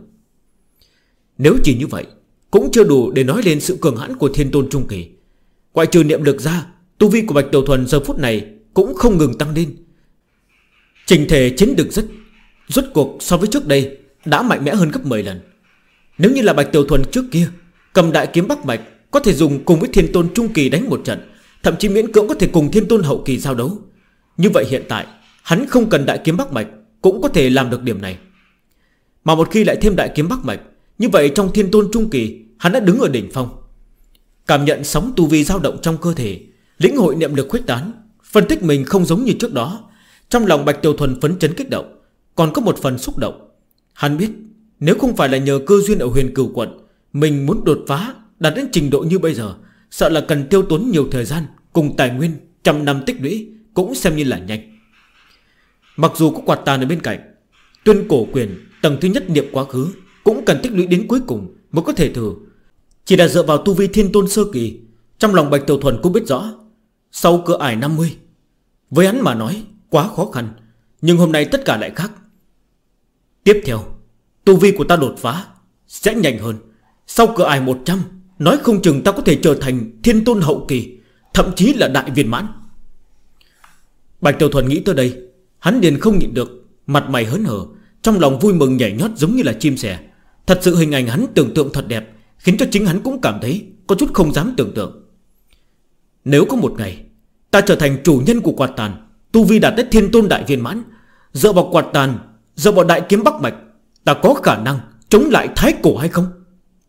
Nếu chỉ như vậy cũng chưa đủ để nói lên sự cường hãn của thiên tôn trung kỳ. Ngoại trừ niệm lực ra, tu vi của Bạch Tiểu Thuần giờ phút này cũng không ngừng tăng lên. Trình thể chiến lực rốt cuộc so với trước đây đã mạnh mẽ hơn gấp 10 lần. Nếu như là Bạch Tiểu Thuần trước kia cầm đại kiếm Bắc Mạch, có thể dùng cùng với thiên tôn trung kỳ đánh một trận, thậm chí miễn cưỡng có thể cùng thiên tôn hậu kỳ giao đấu. Như vậy hiện tại hắn không cần đại kiếm Bắc Mạch cũng có thể làm được điểm này. Mà một khi lại thêm đại kiếm Bắc Mạch, như vậy trong thiên tôn trung kỳ hắn đã đứng ở đỉnh phong. Cảm nhận sóng tu vi dao động trong cơ thể, lĩnh hội niệm lực khuếch tán, phân tích mình không giống như trước đó. Trong lòng Bạch Tiểu Thuần phấn chấn kích động, còn có một phần xúc động. Hắn biết nếu không phải là nhờ cơ duyên ở Huyền Cửu quận, mình muốn đột phá đạt đến trình độ như bây giờ, sợ là cần tiêu tốn nhiều thời gian cùng tài nguyên, trăm năm tích lũy cũng xem như là nhanh. Mặc dù có quạt tàn ở bên cạnh, tuyên cổ quyền tầng thứ nhất niệm quá khứ cũng cần tích lũy đến cuối cùng mới có thể thử. Chỉ là dựa vào tu vi thiên tôn sơ kỳ, trong lòng Bạch Tiểu Thuần cũng biết rõ, sau cửa ải 50 Với hắn mà nói quá khó khăn, nhưng hôm nay tất cả lại khác. Tiếp theo, tu vi của ta đột phá sẽ nhanh hơn. Sau cửa ải 100, nói không chừng ta có thể trở thành thiên tôn hậu kỳ, thậm chí là đại viên mãn. Bạch Tiểu Thuần nghĩ tới đây, hắn liền không nhịn được, mặt mày hớn hở, trong lòng vui mừng nhảy nhót giống như là chim sẻ. Thật sự hình ảnh hắn tưởng tượng thật đẹp, khiến cho chính hắn cũng cảm thấy có chút không dám tưởng tượng. Nếu có một ngày ta trở thành chủ nhân của quạt tàn, tu vi đạt tới thiên tôn đại viên mãn, dựa vào quạt tàn, dựa vào đại kiếm Bắc Mạch, ta có khả năng chống lại thái cổ hay không?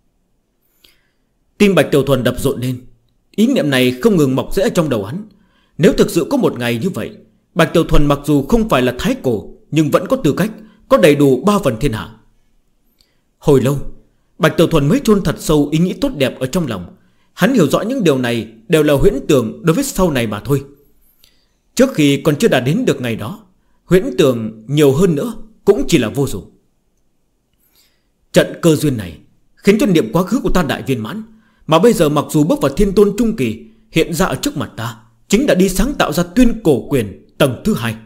Tim Bạch Tiểu Thuần đập rộn lên. Ý niệm này không ngừng mọc rễ trong đầu hắn. Nếu thực sự có một ngày như vậy, Bạch Tiểu Thuần mặc dù không phải là thái cổ, nhưng vẫn có tư cách, có đầy đủ 3 phần thiên hạ. Hồi lâu, Bạch Tiểu Thuần mới chôn thật sâu ý nghĩ tốt đẹp ở trong lòng. Hắn hiểu rõ những điều này đều là huyễn tưởng đối với sau này mà thôi. Trước khi còn chưa đạt đến được ngày đó, huyễn tưởng nhiều hơn nữa cũng chỉ là vô dụng. Trận cơ duyên này khiến cho niệm quá khứ của ta đại viên mãn, mà bây giờ mặc dù bước vào thiên tôn trung kỳ, hiện ra ở trước mặt ta chính đã đi sáng tạo ra tuyên cổ quyền tầng thứ 2.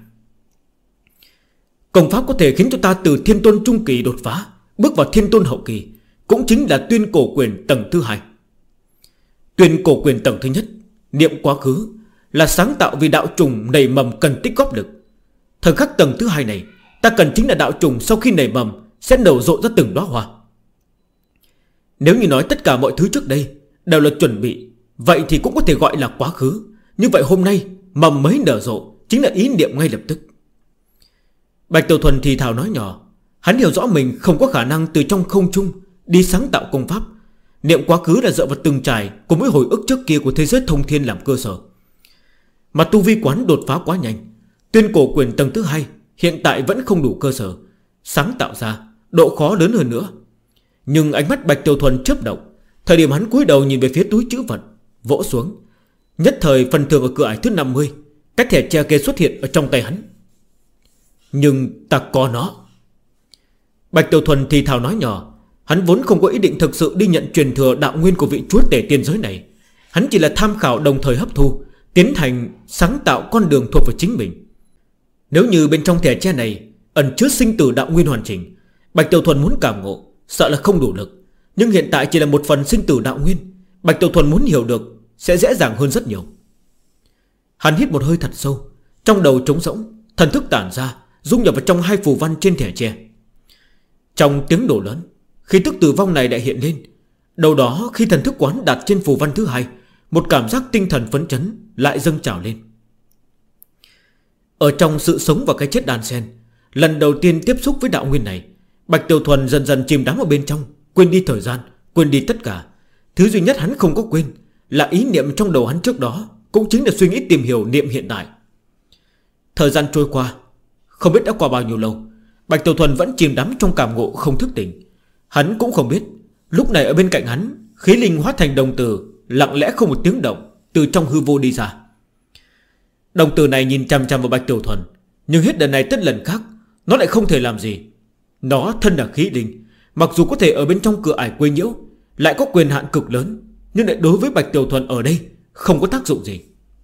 Công pháp có thể khiến cho ta từ thiên tôn trung kỳ đột phá, bước vào thiên tôn hậu kỳ, cũng chính là tuyên cổ quyền tầng thứ 2. Tuyên cổ quyền tầng thứ nhất, niệm quá khứ, là sáng tạo vì đạo trùng nảy mầm cần tích góp lực. Thời khắc tầng thứ 2 này, ta cần chính là đạo trùng sau khi nảy mầm sẽ nở rộ ra từng đóa hoa. Nếu như nói tất cả mọi thứ trước đây đều là chuẩn bị, vậy thì cũng có thể gọi là quá khứ. Như vậy hôm nay mầm mới nở rộ chính là ý niệm ngay lập tức. Bạch Tiểu Thuần thì thào nói nhỏ. Hắn hiểu rõ mình không có khả năng từ trong không trung đi sáng tạo công pháp. Niệm quá khứ là dựa vào từng trải cùng với hồi ức trước kia của thế giới thông thiên làm cơ sở. Mà tu vi quán đột phá quá nhanh, tuyên cổ quyền tầng thứ 2 hiện tại vẫn không đủ cơ sở, sáng tạo ra độ khó lớn hơn nữa. Nhưng ánh mắt Bạch Tiểu Thuần chớp động. Thời điểm hắn cúi đầu nhìn về phía túi trữ vật, vỗ xuống, nhất thời phần thưởng ở cửa ải thứ 50, cách thẻ tre kia xuất hiện ở trong tay hắn. Nhưng ta có nó. Bạch Tiểu Thuần thì thào nói nhỏ. Hắn vốn không có ý định thực sự đi nhận truyền thừa đạo nguyên của vị chúa tể tiên giới này. Hắn chỉ là tham khảo đồng thời hấp thu, tiến hành sáng tạo con đường thuộc về chính mình. Nếu như bên trong thẻ tre này ẩn chứa sinh tử đạo nguyên hoàn chỉnh, Bạch Tiểu Thuần muốn cảm ngộ sợ là không đủ lực. Nhưng hiện tại chỉ là một phần sinh tử đạo nguyên, Bạch Tiểu Thuần muốn hiểu được sẽ dễ dàng hơn rất nhiều. Hắn hít một hơi thật sâu, trong đầu trống rỗng, thần thức tản ra, dung nhập vào trong 2 phù văn trên thẻ tre. Trong tiếng nổ lớn, khí tức tử vong này đã hiện lên. Đầu đó khi thần thức quán đặt trên phù văn thứ 2, một cảm giác tinh thần phấn chấn lại dâng trào lên. Ở trong sự sống và cái chết đan xen, lần đầu tiên tiếp xúc với đạo nguyên này, Bạch Tiểu Thuần dần dần chìm đắm ở bên trong, quên đi thời gian, quên đi tất cả. Thứ duy nhất hắn không có quên là ý niệm trong đầu hắn trước đó, cũng chính là suy nghĩ tìm hiểu niệm hiện tại. Thời gian trôi qua, không biết đã qua bao nhiêu lâu, Bạch Tiểu Thuần vẫn chìm đắm trong cảm ngộ không thức tỉnh. Hắn cũng không biết lúc này ở bên cạnh hắn, khí linh hóa thành đồng tử, lặng lẽ không một tiếng động từ trong hư vô đi ra. Đồng tử này nhìn chằm chằm vào Bạch Tiểu Thuần, nhưng hết lần này tới lần khác nó lại không thể làm gì. Nó thân là khí linh, mặc dù có thể ở bên trong cửa ải quấy nhiễu, lại có quyền hạn cực lớn, nhưng lại đối với Bạch Tiểu Thuần ở đây không có tác dụng gì.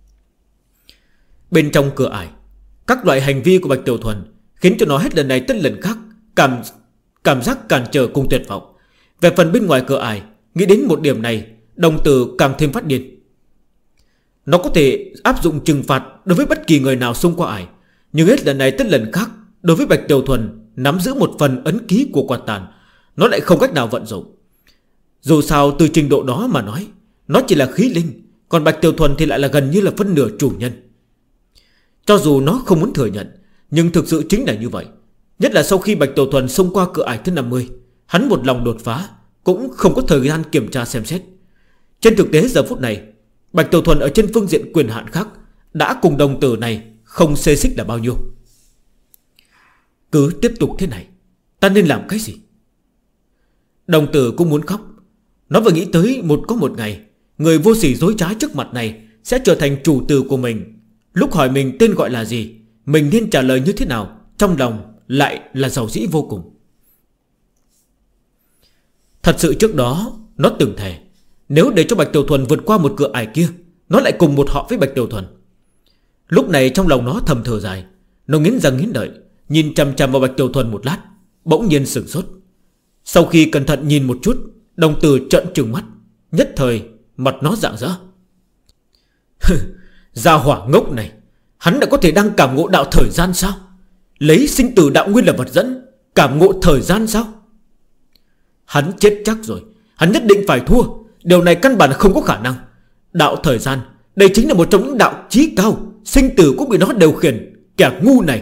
Bên trong cửa ải, các loại hành vi của Bạch Tiểu Thuần khiến cho nó hết lần này tới lần khác cảm giác cản trở cùng tuyệt vọng. Về phần bên ngoài cửa ải, nghĩ đến một điểm này, đồng tử càng thêm phát điên. Nó có thể áp dụng trừng phạt đối với bất kỳ người nào xông qua ải, nhưng hết lần này tới lần khác, đối với Bạch Tiểu Thuần nắm giữ một phần ấn ký của quạt tàn, nó lại không cách nào vận dụng. Dù sao từ trình độ đó mà nói, nó chỉ là khí linh, còn Bạch Tiểu Thuần thì lại là gần như là phân nửa chủ nhân. Cho dù nó không muốn thừa nhận, nhưng thực sự chính là như vậy. Nhất là sau khi Bạch Tiểu Thuần xông qua cửa ải thứ 50, hắn một lòng đột phá, cũng không có thời gian kiểm tra xem xét. Trên thực tế giờ phút này, Bạch Tiểu Thuần ở trên phương diện quyền hạn khác đã cùng đồng tử này không xê xích là bao nhiêu. Cứ tiếp tục thế này, ta nên làm cái gì? Đồng tử cũng muốn khóc. Nó vừa nghĩ tới có một ngày người vô sỉ dối trá trước mặt này sẽ trở thành chủ tử của mình. Lúc hỏi mình tên gọi là gì, mình nên trả lời như thế nào, trong lòng lại là giàu dĩ vô cùng. Thật sự trước đó nó từng thề, nếu để cho Bạch Tiểu Thuần vượt qua một cửa ải kia, nó lại cùng một họ với Bạch Tiểu Thuần. Lúc này trong lòng nó thầm thở dài. Nó nghiến răng nghiến lợi, nhìn chằm chằm vào Bạch Tiểu Thuần một lát, bỗng nhiên sửng sốt. Sau khi cẩn thận nhìn một chút, đồng tử trợn trừng mắt, nhất thời mặt nó rạng rỡ. Gia hỏa ngốc này, hắn đã có thể đang cảm ngộ đạo thời gian sao? Lấy sinh tử đạo nguyên là vật dẫn, cảm ngộ thời gian sao? Hắn chết chắc rồi, hắn nhất định phải thua. Điều này căn bản không có khả năng. Đạo thời gian, đây chính là một trong những đạo chí cao, sinh tử cũng bị nó điều khiển. Kẻ ngu này.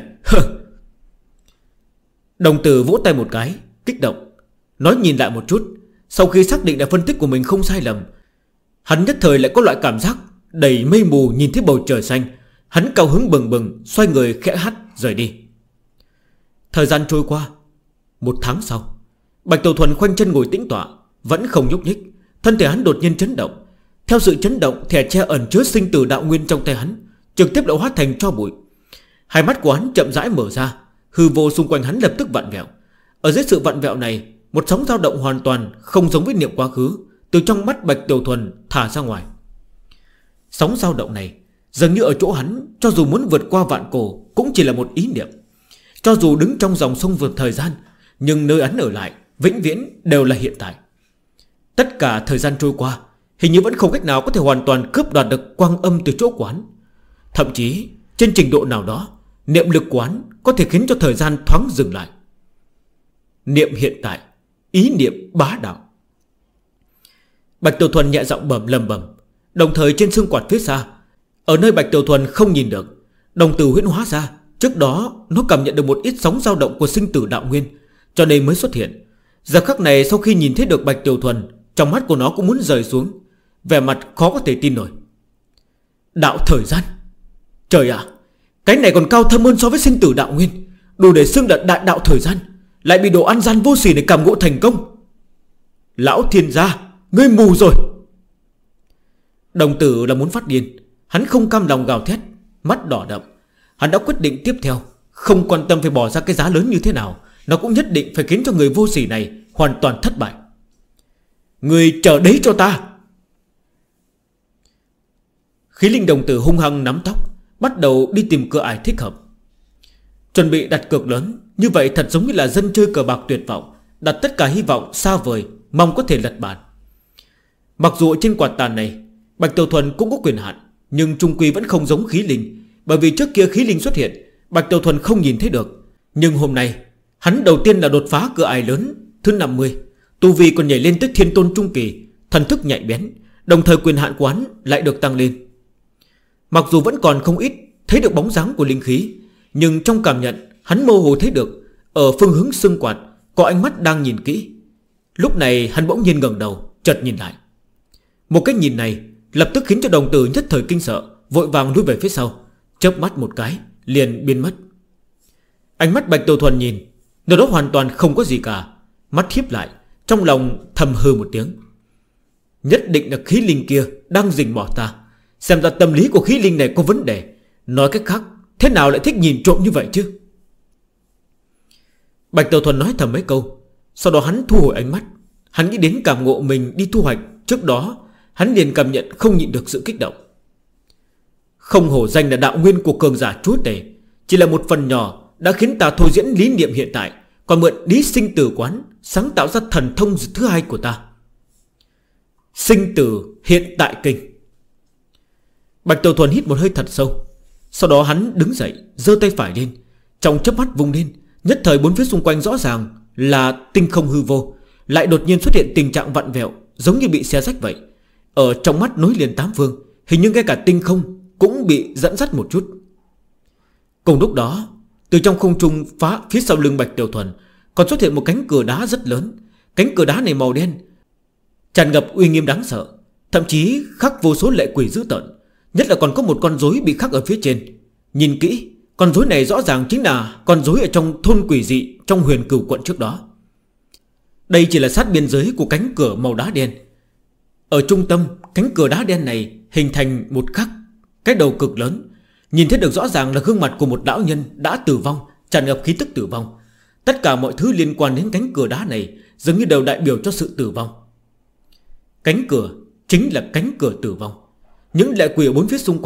Đồng tử vỗ tay một cái, kích động. Nói nhìn lại một chút. Sau khi xác định là phân tích của mình không sai lầm, hắn nhất thời lại có loại cảm giác đầy mây mù nhìn thấy bầu trời xanh. Hắn cao hứng bừng bừng, xoay người khẽ hắt rời đi. Thời gian trôi qua. 1 tháng sau, Bạch Tiểu Thuần khoanh chân ngồi tĩnh tọa, vẫn không nhúc nhích. Thân thể hắn đột nhiên chấn động. Theo sự chấn động, thẻ tre ẩn chứa sinh tử đạo nguyên trong tay hắn trực tiếp đã hóa thành tro bụi. Hai mắt của hắn chậm rãi mở ra, hư vô xung quanh hắn lập tức vặn vẹo. Ở dưới sự vặn vẹo này, một sóng dao động hoàn toàn không giống với niệm quá khứ từ trong mắt Bạch Tiểu Thuần thả ra ngoài. Sóng dao động này dường như ở chỗ hắn, cho dù muốn vượt qua vạn cổ cũng chỉ là một ý niệm. Cho dù đứng trong dòng sông vượt thời gian, nhưng nơi hắn ở lại vĩnh viễn đều là hiện tại. Tất cả thời gian trôi qua, hình như vẫn không cách nào có thể hoàn toàn cướp đoạt được quang âm từ chỗ quán. Thậm chí trên trình độ nào đó, niệm lực quán có thể khiến cho thời gian thoáng dừng lại. Niệm hiện tại, ý niệm bá đạo. Bạch Tiểu Thuần nhẹ giọng lầm bầm. Đồng thời trên xương quạt phía xa, ở nơi Bạch Tiểu Thuần không nhìn được, đồng tử huyễn hóa ra. Trước đó nó cảm nhận được một ít sóng dao động của sinh tử đạo nguyên, cho nên mới xuất hiện. Giờ khắc này sau khi nhìn thấy được Bạch Tiểu Thuần, trong mắt của nó cũng muốn rời xuống, vẻ mặt khó có thể tin nổi. Đạo thời gian. Trời ạ, cái này còn cao thâm hơn so với sinh tử đạo nguyên, đủ để xưng là đại đạo thời gian, lại bị đồ ăn gian vô sỉ này cảm ngộ thành công. Lão thiên gia, ngươi mù rồi. Đồng tử là muốn phát điên. Hắn không cam lòng gào thét, mắt đỏ đậm. Hắn đã quyết định tiếp theo, không quan tâm phải bỏ ra cái giá lớn như thế nào, nó cũng nhất định phải khiến cho người vô sỉ này hoàn toàn thất bại. Người chờ đấy cho ta. Khí linh đồng tử hung hăng nắm tóc, bắt đầu đi tìm cửa ải thích hợp. Chuẩn bị đặt cược lớn. Như vậy thật giống như là dân chơi cờ bạc tuyệt vọng, đặt tất cả hy vọng xa vời, mong có thể lật bàn. Mặc dù trên quạt tàn này Bạch Tiểu Thuần cũng có quyền hạn, nhưng trung quy vẫn không giống khí linh. Bởi vì trước kia khí linh xuất hiện, Bạch Tiểu Thuần không nhìn thấy được. Nhưng hôm nay hắn đầu tiên là đột phá cửa ải lớn thứ 50, tu vi còn nhảy lên tới thiên tôn trung kỳ, thần thức nhạy bén, đồng thời quyền hạn của hắn lại được tăng lên. Mặc dù vẫn còn không ít thấy được bóng dáng của linh khí, nhưng trong cảm nhận hắn mơ hồ thấy được ở phương hướng xương quạt có ánh mắt đang nhìn kỹ. Lúc này hắn bỗng nhiên ngẩng đầu, chợt nhìn lại. Một cái nhìn này lập tức khiến cho đồng tử nhất thời kinh sợ, vội vàng lùi về phía sau, chớp mắt một cái liền biến mất. Ánh mắt Bạch Tiểu Thuần nhìn, nơi đó hoàn toàn không có gì cả, mắt híp lại, trong lòng thầm hừ một tiếng. Nhất định là khí linh kia đang rình mò ta. Xem ra tâm lý của khí linh này có vấn đề. Nói cách khác, thế nào lại thích nhìn trộm như vậy chứ? Bạch Tiểu Thuần nói thầm mấy câu, sau đó hắn thu hồi ánh mắt. Hắn nghĩ đến cảm ngộ mình đi thu hoạch trước đó, hắn liền cảm nhận không nhịn được sự kích động. Không hổ danh là đạo nguyên của cường giả chúa tể, chỉ là một phần nhỏ đã khiến ta thôi diễn lý niệm hiện tại, còn mượn lý sinh tử quán sáng tạo ra thần thông thứ hai của ta. Sinh tử hiện tại kinh. Bạch Tiểu Thuần hít một hơi thật sâu, sau đó hắn đứng dậy, giơ tay phải lên, trong chớp mắt vung lên, nhất thời bốn phía xung quanh rõ ràng là tinh không hư vô, lại đột nhiên xuất hiện tình trạng vặn vẹo, giống như bị xé rách vậy. Ở trong mắt nối liền tám phương, hình như ngay cả tinh không cũng bị dẫn dắt một chút. Cùng lúc đó, từ trong không trung phá phía sau lưng Bạch Tiểu Thuần còn xuất hiện một cánh cửa đá rất lớn. Cánh cửa đá này màu đen, tràn ngập uy nghiêm đáng sợ, thậm chí khắc vô số lệ quỷ dữ tợn. Nhất là còn có một con rối bị khắc ở phía trên. Nhìn kỹ, con rối này rõ ràng chính là con rối ở trong thôn quỷ dị trong Huyền Cửu quận trước đó. Đây chỉ là sát biên giới của cánh cửa màu đá đen. Ở trung tâm cánh cửa đá đen này hình thành một khắc, cái đầu cực lớn. Nhìn thấy được rõ ràng là gương mặt của một lão nhân đã tử vong, tràn ngập khí tức tử vong. Tất cả mọi thứ liên quan đến cánh cửa đá này dường như đều đại biểu cho sự tử vong. Cánh cửa chính là cánh cửa tử vong. Những lệ quỷ ở bốn phía xung quanh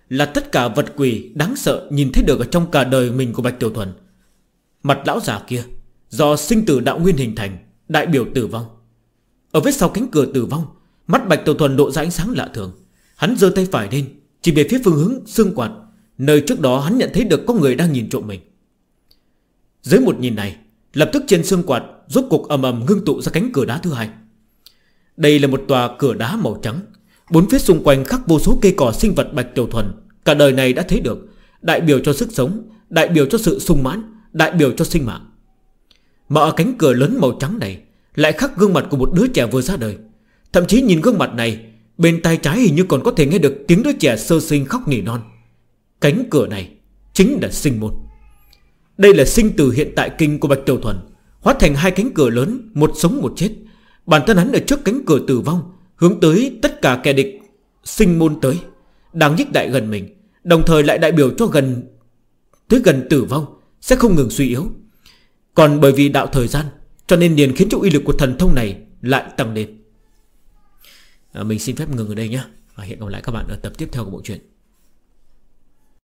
là tất cả vật quỷ đáng sợ nhìn thấy được ở trong cả đời mình của Bạch Tiểu Thuần. Mặt lão già kia do sinh tử đạo nguyên hình thành, đại biểu tử vong. Ở phía sau cánh cửa tử vong, mắt Bạch Tiểu Thuần lộ ra ánh sáng lạ thường. Hắn giơ tay phải lên, chỉ về phía phương hướng xương quạt, nơi trước đó hắn nhận thấy được có người đang nhìn trộm mình. Dưới một nhìn này, lập tức trên xương quạt rốt cục ầm ầm ngưng tụ ra cánh cửa đá thứ hai. Đây là một tòa cửa đá màu trắng, bốn phía xung quanh khắc vô số cây cỏ sinh vật Bạch Tiểu Thuần cả đời này đã thấy được, đại biểu cho sức sống, đại biểu cho sự sung mãn, đại biểu cho sinh mạng. Mà ở cánh cửa lớn màu trắng này lại khắc gương mặt của một đứa trẻ vừa ra đời. Thậm chí nhìn gương mặt này, bên tay trái hình như còn có thể nghe được tiếng đứa trẻ sơ sinh khóc nỉ non. Cánh cửa này chính là sinh môn. Đây là sinh tử hiện tại kinh của Bạch Tiểu Thuần, hóa thành hai cánh cửa lớn, một sống một chết. Bản thân hắn ở trước cánh cửa tử vong, hướng tới tất cả kẻ địch sinh môn tới, đang nhích đại gần mình, đồng thời lại đại biểu cho gần tử vong sẽ không ngừng suy yếu. Còn bởi vì đạo thời gian, cho nên liền khiến cho uy lực của thần thông này lại tăng lên. Mình xin phép ngừng ở đây nhé, và hẹn gặp lại các bạn ở tập tiếp theo của bộ truyện.